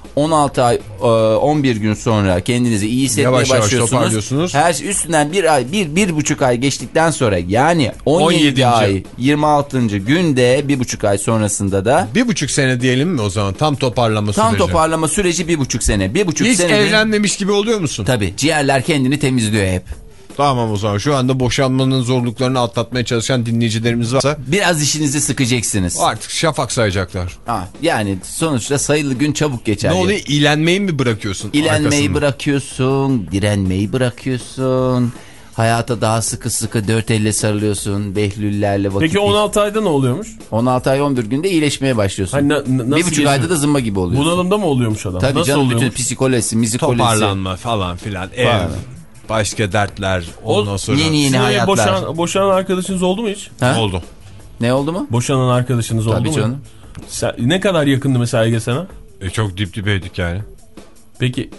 on altı ay on bir gün sonra kendinizi iyi hissetmeye Yavaş yavaş başlıyorsunuz. toparlıyorsunuz. Her şey üstünden bir ay, bir, bir buçuk ay geçtikten sonra yani on yedi ay yirmi altıncı günde bir buçuk ay sonrasında da Bir buçuk sene diyelim mi o zaman? Tam toparlama tam süreci. toparlama süreci bir buçuk sene. Bir buçuk Hiç sene. evlenmemiş gibi oluyor musun? Tabii ciğerler kendini temizliyor hep. Tamam o zaman şu anda boşanmanın zorluklarını atlatmaya çalışan dinleyicilerimiz varsa Biraz işinizi sıkacaksınız. artık şafak sayacaklar. Ha, yani sonuçta sayılı gün çabuk geçer. Ne oluyor? İlenmeyi mi bırakıyorsun? İlenmeyi arkasında? bırakıyorsun, direnmeyi bırakıyorsun. Hayata daha sıkı sıkı dört elle sarılıyorsun. Behlüllerle vakit. Peki on altı ayda ne oluyormuş? on altı ay on bir günde iyileşmeye başlıyorsun. Hani na- na- nasıl bir buçuk geçiyor? ayda da zımba gibi oluyorsun. Bunalımda mı oluyormuş adam? Tabii nasıl canım oluyormuş? bütün psikolojisi, müzikolojisi. Toparlanma falan filan. Ev, Falan. başka dertler. Ondan sonra Yeni yeni Sizin hayatlar. boşanan, boşanan arkadaşınız oldu mu hiç? Ha? oldu. Ne oldu mu? Boşanan arkadaşınız oldu Tabii mu? canım. Sen, ne kadar yakındı mesela Ege sana? E, çok dip dibeydik yani. Peki.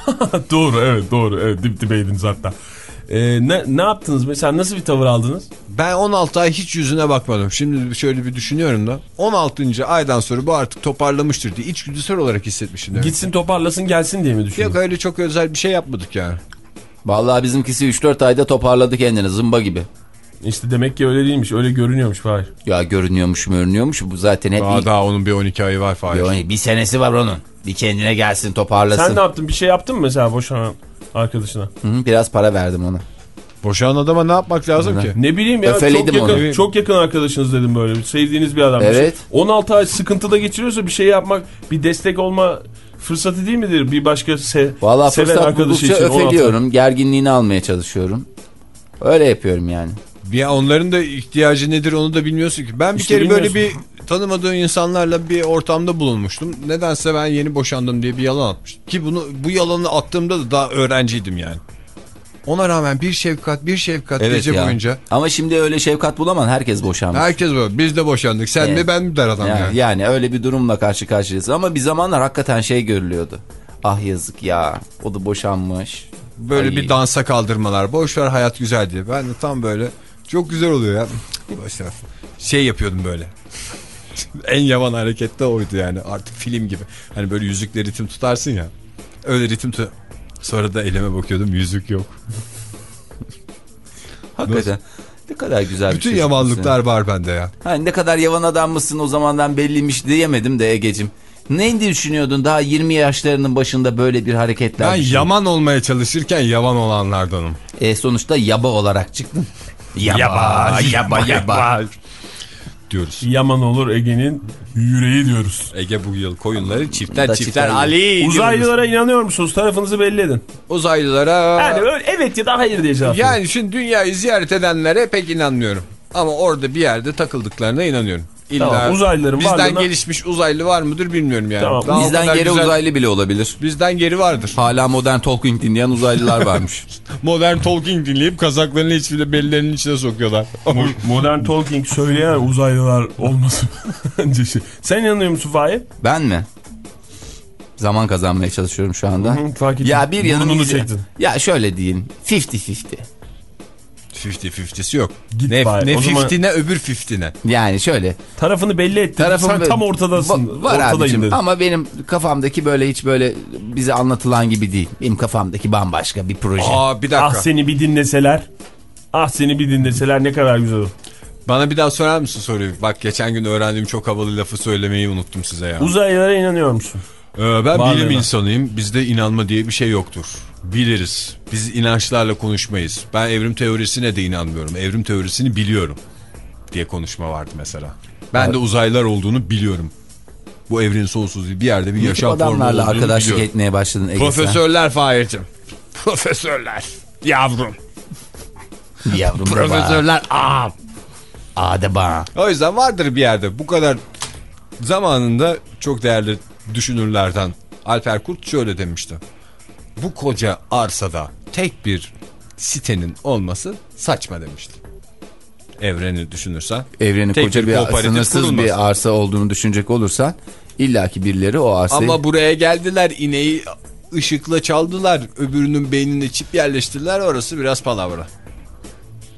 Doğru evet doğru. Evet, dip dibeydiniz hatta. Ee, ne, ne yaptınız mesela, nasıl bir tavır aldınız? Ben on altı ay hiç yüzüne bakmadım. Şimdi şöyle bir düşünüyorum da. on altıncı aydan sonra bu artık toparlamıştır diye içgüdüsel olarak hissetmişim. Evet. Gitsin toparlasın gelsin diye mi düşündün? Yok öyle çok özel bir şey yapmadık yani. Vallahi bizimkisi üç dört ayda toparladı kendini zımba gibi. İşte demek ki öyle değilmiş, öyle görünüyormuş Fahir. Ya görünüyormuş görünüyormuş bu zaten hep Daha bir, daha onun bir on iki ayı var Fahir. bir, bir senesi var onun. Bir kendine gelsin toparlasın. Sen ne yaptın, bir şey yaptın mı mesela boşanan arkadaşına? Hı, biraz para verdim ona. Boşanan adama ne yapmak lazım ki? Ne bileyim ya, çok Öfeleydim yakın, onu. çok yakın arkadaşınız dedim böyle. Sevdiğiniz bir adam. Evet. on altı ay sıkıntıda geçiriyorsa bir şey yapmak, bir destek olma fırsatı değil midir bir başka se Vallahi seven fırsat arkadaşı buldukça için? on altı ay. öfeliyorum. Gerginliğini almaya çalışıyorum. Öyle yapıyorum yani. Ya onların da ihtiyacı nedir onu da bilmiyorsun ki. Ben bir İşte kere böyle bir bilmiyorsun. tanımadığım insanlarla bir ortamda bulunmuştum. Nedense ben yeni boşandım diye bir yalan atmıştım. Ki bunu bu yalanı attığımda da daha öğrenciydim yani. Ona rağmen bir şefkat bir şefkat gece ya. boyunca. Ama şimdi öyle şefkat bulamam. Herkes boşanmış. Herkes böyle. Biz de boşandık. Sen Evet. mi ben mi der adam yani, yani. yani öyle bir durumla karşı karşıyayız. Ama bir zamanlar hakikaten şey görülüyordu. Ah yazık ya. O da boşanmış. Böyle Ay. bir dansa kaldırmalar. Boş ver hayat güzel diye. Ben de tam böyle çok güzel oluyor ya. Boş ver. Şey yapıyordum böyle. En yavan hareket de oydu yani. Artık film gibi. Hani böyle yüzükle ritim tutarsın ya. Öyle ritim tut. Sonra da elime bakıyordum. Yüzük yok. Hakikaten. Ne kadar güzel Bütün bir şey. yavanlıklar var bende ya. Ha, ne kadar yavan adam mısın o zamandan belliymiş diyemedim de Egeciğim. Ne düşünüyordun daha yirmi yaşlarının başında böyle bir hareketler? Ben düşündün? yaman olmaya çalışırken yavan olanlardanım. E, sonuçta yaba olarak çıktın. Yaba, yaba, yaba. yaba. Diyoruz. Yaman olur Ege'nin yüreği diyoruz. Ege bu yıl koyunları çiftler Da çiftler çiftler. Ali diyoruz. Uzaylılara inanıyor musunuz? Tarafınızı belli edin. Uzaylılara Yani öyle evet ya da hayır diye cevap verin. yani şimdi dünyayı ziyaret edenlere pek inanmıyorum. Ama orada bir yerde takıldıklarına inanıyorum. İlla Tamam, uzaylıların bizden varlığına- gelişmiş uzaylı var mıdır bilmiyorum yani. Tamam, Daha o Bizden kadar geri güzel- uzaylı bile olabilir. Bizden geri vardır. Hala modern talking dinleyen uzaylılar varmış. Modern talking dinleyip kazaklarını hiçbir bellerinin içine sokuyorlar. Modern talking söyleyen uzaylılar olması bence şey. Sen inanıyor musun Fahir? Ben mi? Zaman kazanmaya çalışıyorum şu anda. Hı, fark ettim. Ya bir yanım Burnunu iz- çektin. Ya şöyle diyeyim. elli elli. elli elli'si yok. Git ne bari. ne O zaman- elli'ne öbür elli'ne. Yani şöyle. Tarafını belli ettin. Tarafım Sen böyle- tam ortadasın. Va- var Ortadayım abicim dedin. ama benim kafamdaki böyle hiç böyle bize anlatılan gibi değil. Benim kafamdaki bambaşka bir proje. Aa bir dakika. Ah seni bir dinleseler. Ah seni bir dinleseler ne kadar güzel olur. Bana bir daha sorar mısın soruyu? Bak geçen gün öğrendiğim çok havalı lafı söylemeyi unuttum size ya. Uzaylılara inanıyor musun? Ee, ben Var bilim mı? insanıyım. Bizde inanma diye bir şey yoktur. Biliriz. Biz inançlarla konuşmayız. Ben evrim teorisine de inanmıyorum. Evrim teorisini biliyorum diye konuşma vardı mesela. Ben Evet. de uzaylılar olduğunu biliyorum. Bu evrenin sonsuzluğu bir yerde bir Ne tip yaşam formu adamlarla olduğunu arkadaşlık biliyorum. etmeye başladın Ege sen? Profesörler Fahir'cim. Profesörler. Yavrum. Yavrum baba. Profesörler. Aa. Ade bana. O yüzden vardır bir yerde. Bu kadar zamanında çok değerli düşünürlerden Alper Kurt şöyle demişti. Bu koca arsada tek bir sitenin olması saçma demişti. Evreni düşünürsen. Evrenin tek koca bir, kooperatif sınırsız kurulmaz. bir arsa olduğunu düşünecek olursan illaki birileri o arsayı... Ama buraya geldiler, ineği ışıkla çaldılar, öbürünün beynine çip yerleştirdiler, orası biraz palavra.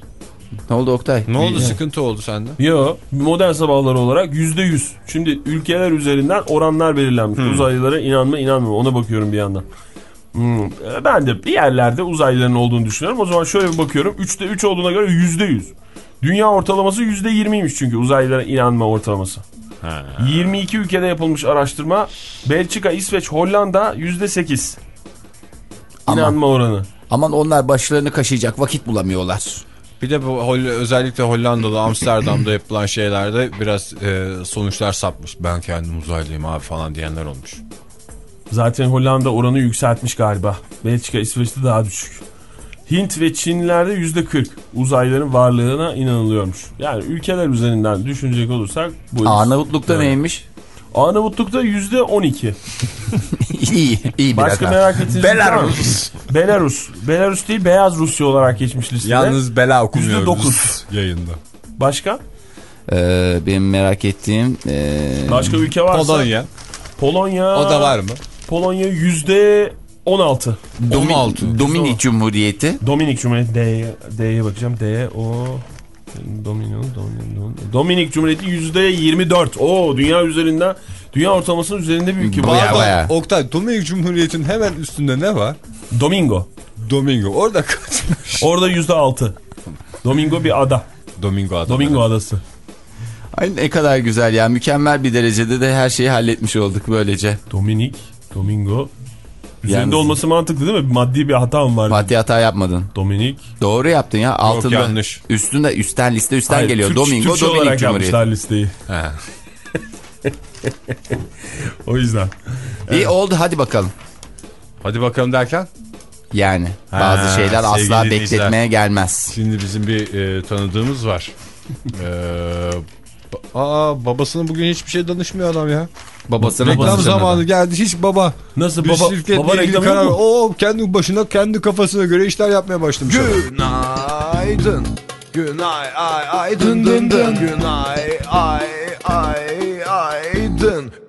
Ne oldu Oktay? Ne oldu, İyi. sıkıntı oldu sende? Yo, modern sabahlar olarak yüzde yüz. Şimdi ülkeler üzerinden oranlar belirlenmiş. Hmm. Uzaylılara inanma inanmama, ona bakıyorum bir yandan. Hmm. Ben de bir yerlerde uzaylıların olduğunu düşünüyorum. O zaman şöyle bir bakıyorum. üçte üç olduğuna göre yüzde yüz. Dünya ortalaması yüzde yirmiymiş çünkü uzaylılara inanma ortalaması. Ha. yirmi iki ülkede yapılmış araştırma. Belçika, İsveç, Hollanda yüzde sekiz. İnanma Aman. oranı. Aman onlar başlarını kaşıyacak vakit bulamıyorlar. Bir de bu özellikle Hollanda'da, Amsterdam'da yapılan şeylerde biraz e, sonuçlar sapmış. Ben kendim uzaylıyım abi falan diyenler olmuş. Zaten Hollanda oranı yükseltmiş galiba. Belçika, İsveç'te daha düşük. Hint ve Çinlilerde yüzde kırk uzaylıların varlığına inanılıyormuş. Yani ülkeler üzerinden düşünecek olursak... bu Arnavutluk'ta evet. neymiş? Arnavutluk'ta yüzde on iki. İyi, iyi bir Başka dakika. merak ettiğiniz Belarus. Belarus. Belarus değil, Beyaz Rusya olarak geçmiş listede. Yalnız bela okumuyoruz yüzde dokuz yayında. Başka? Ee, benim merak ettiğim... Ee... Başka ülke varsa... Polonya. Polonya... O da var mı? Polonya yüzde on altı. Domin, on altı. Dominik Cumhuriyeti. Dominik Cumhuriyeti. D'ye, D'ye bakacağım. D'ye o... Domino, Domino, Dominik Cumhuriyeti yüzde yirmi dört. Oo, dünya üzerinden, dünya ortalamasının üzerinde bir ülke. Baya baya. Oktay, Dominik Cumhuriyeti'nin hemen üstünde ne var? Domingo. Domingo. Orada kaçmış. Orada yüzde altı. Domingo bir ada. Domingo adası. Domingo adası. Ay ne kadar güzel ya. Mükemmel bir derecede de her şeyi halletmiş olduk böylece. Dominik, Domingo. Üzerinde Yalnız, olması mantıklı değil mi? Maddi bir hata mı var? Maddi hata yapmadın. Dominik. Doğru yaptın ya. Altında. Yok, yanlış. Üstünde, üstten liste üstten Hayır, geliyor. Türk, Domingo, Türkçe Dominik olarak Cumhuriyeti. yapmışlar listeyi. O yüzden. İyi evet. Oldu, hadi bakalım. Hadi bakalım derken? Yani ha, bazı şeyler asla bekletmeye gelmez. Şimdi bizim bir e, tanıdığımız var. Eee... Aa, babasının bugün hiçbir şey danışmıyor adam ya. Babasına reklam zamanı adam. Geldi, hiç baba. Nasıl bir baba? Baba reklamı karar. O kendi başına, kendi kafasına göre işler yapmaya başlamış. Günaydın. Günay ay ay dın dın dın. Günay ay ay ay dın.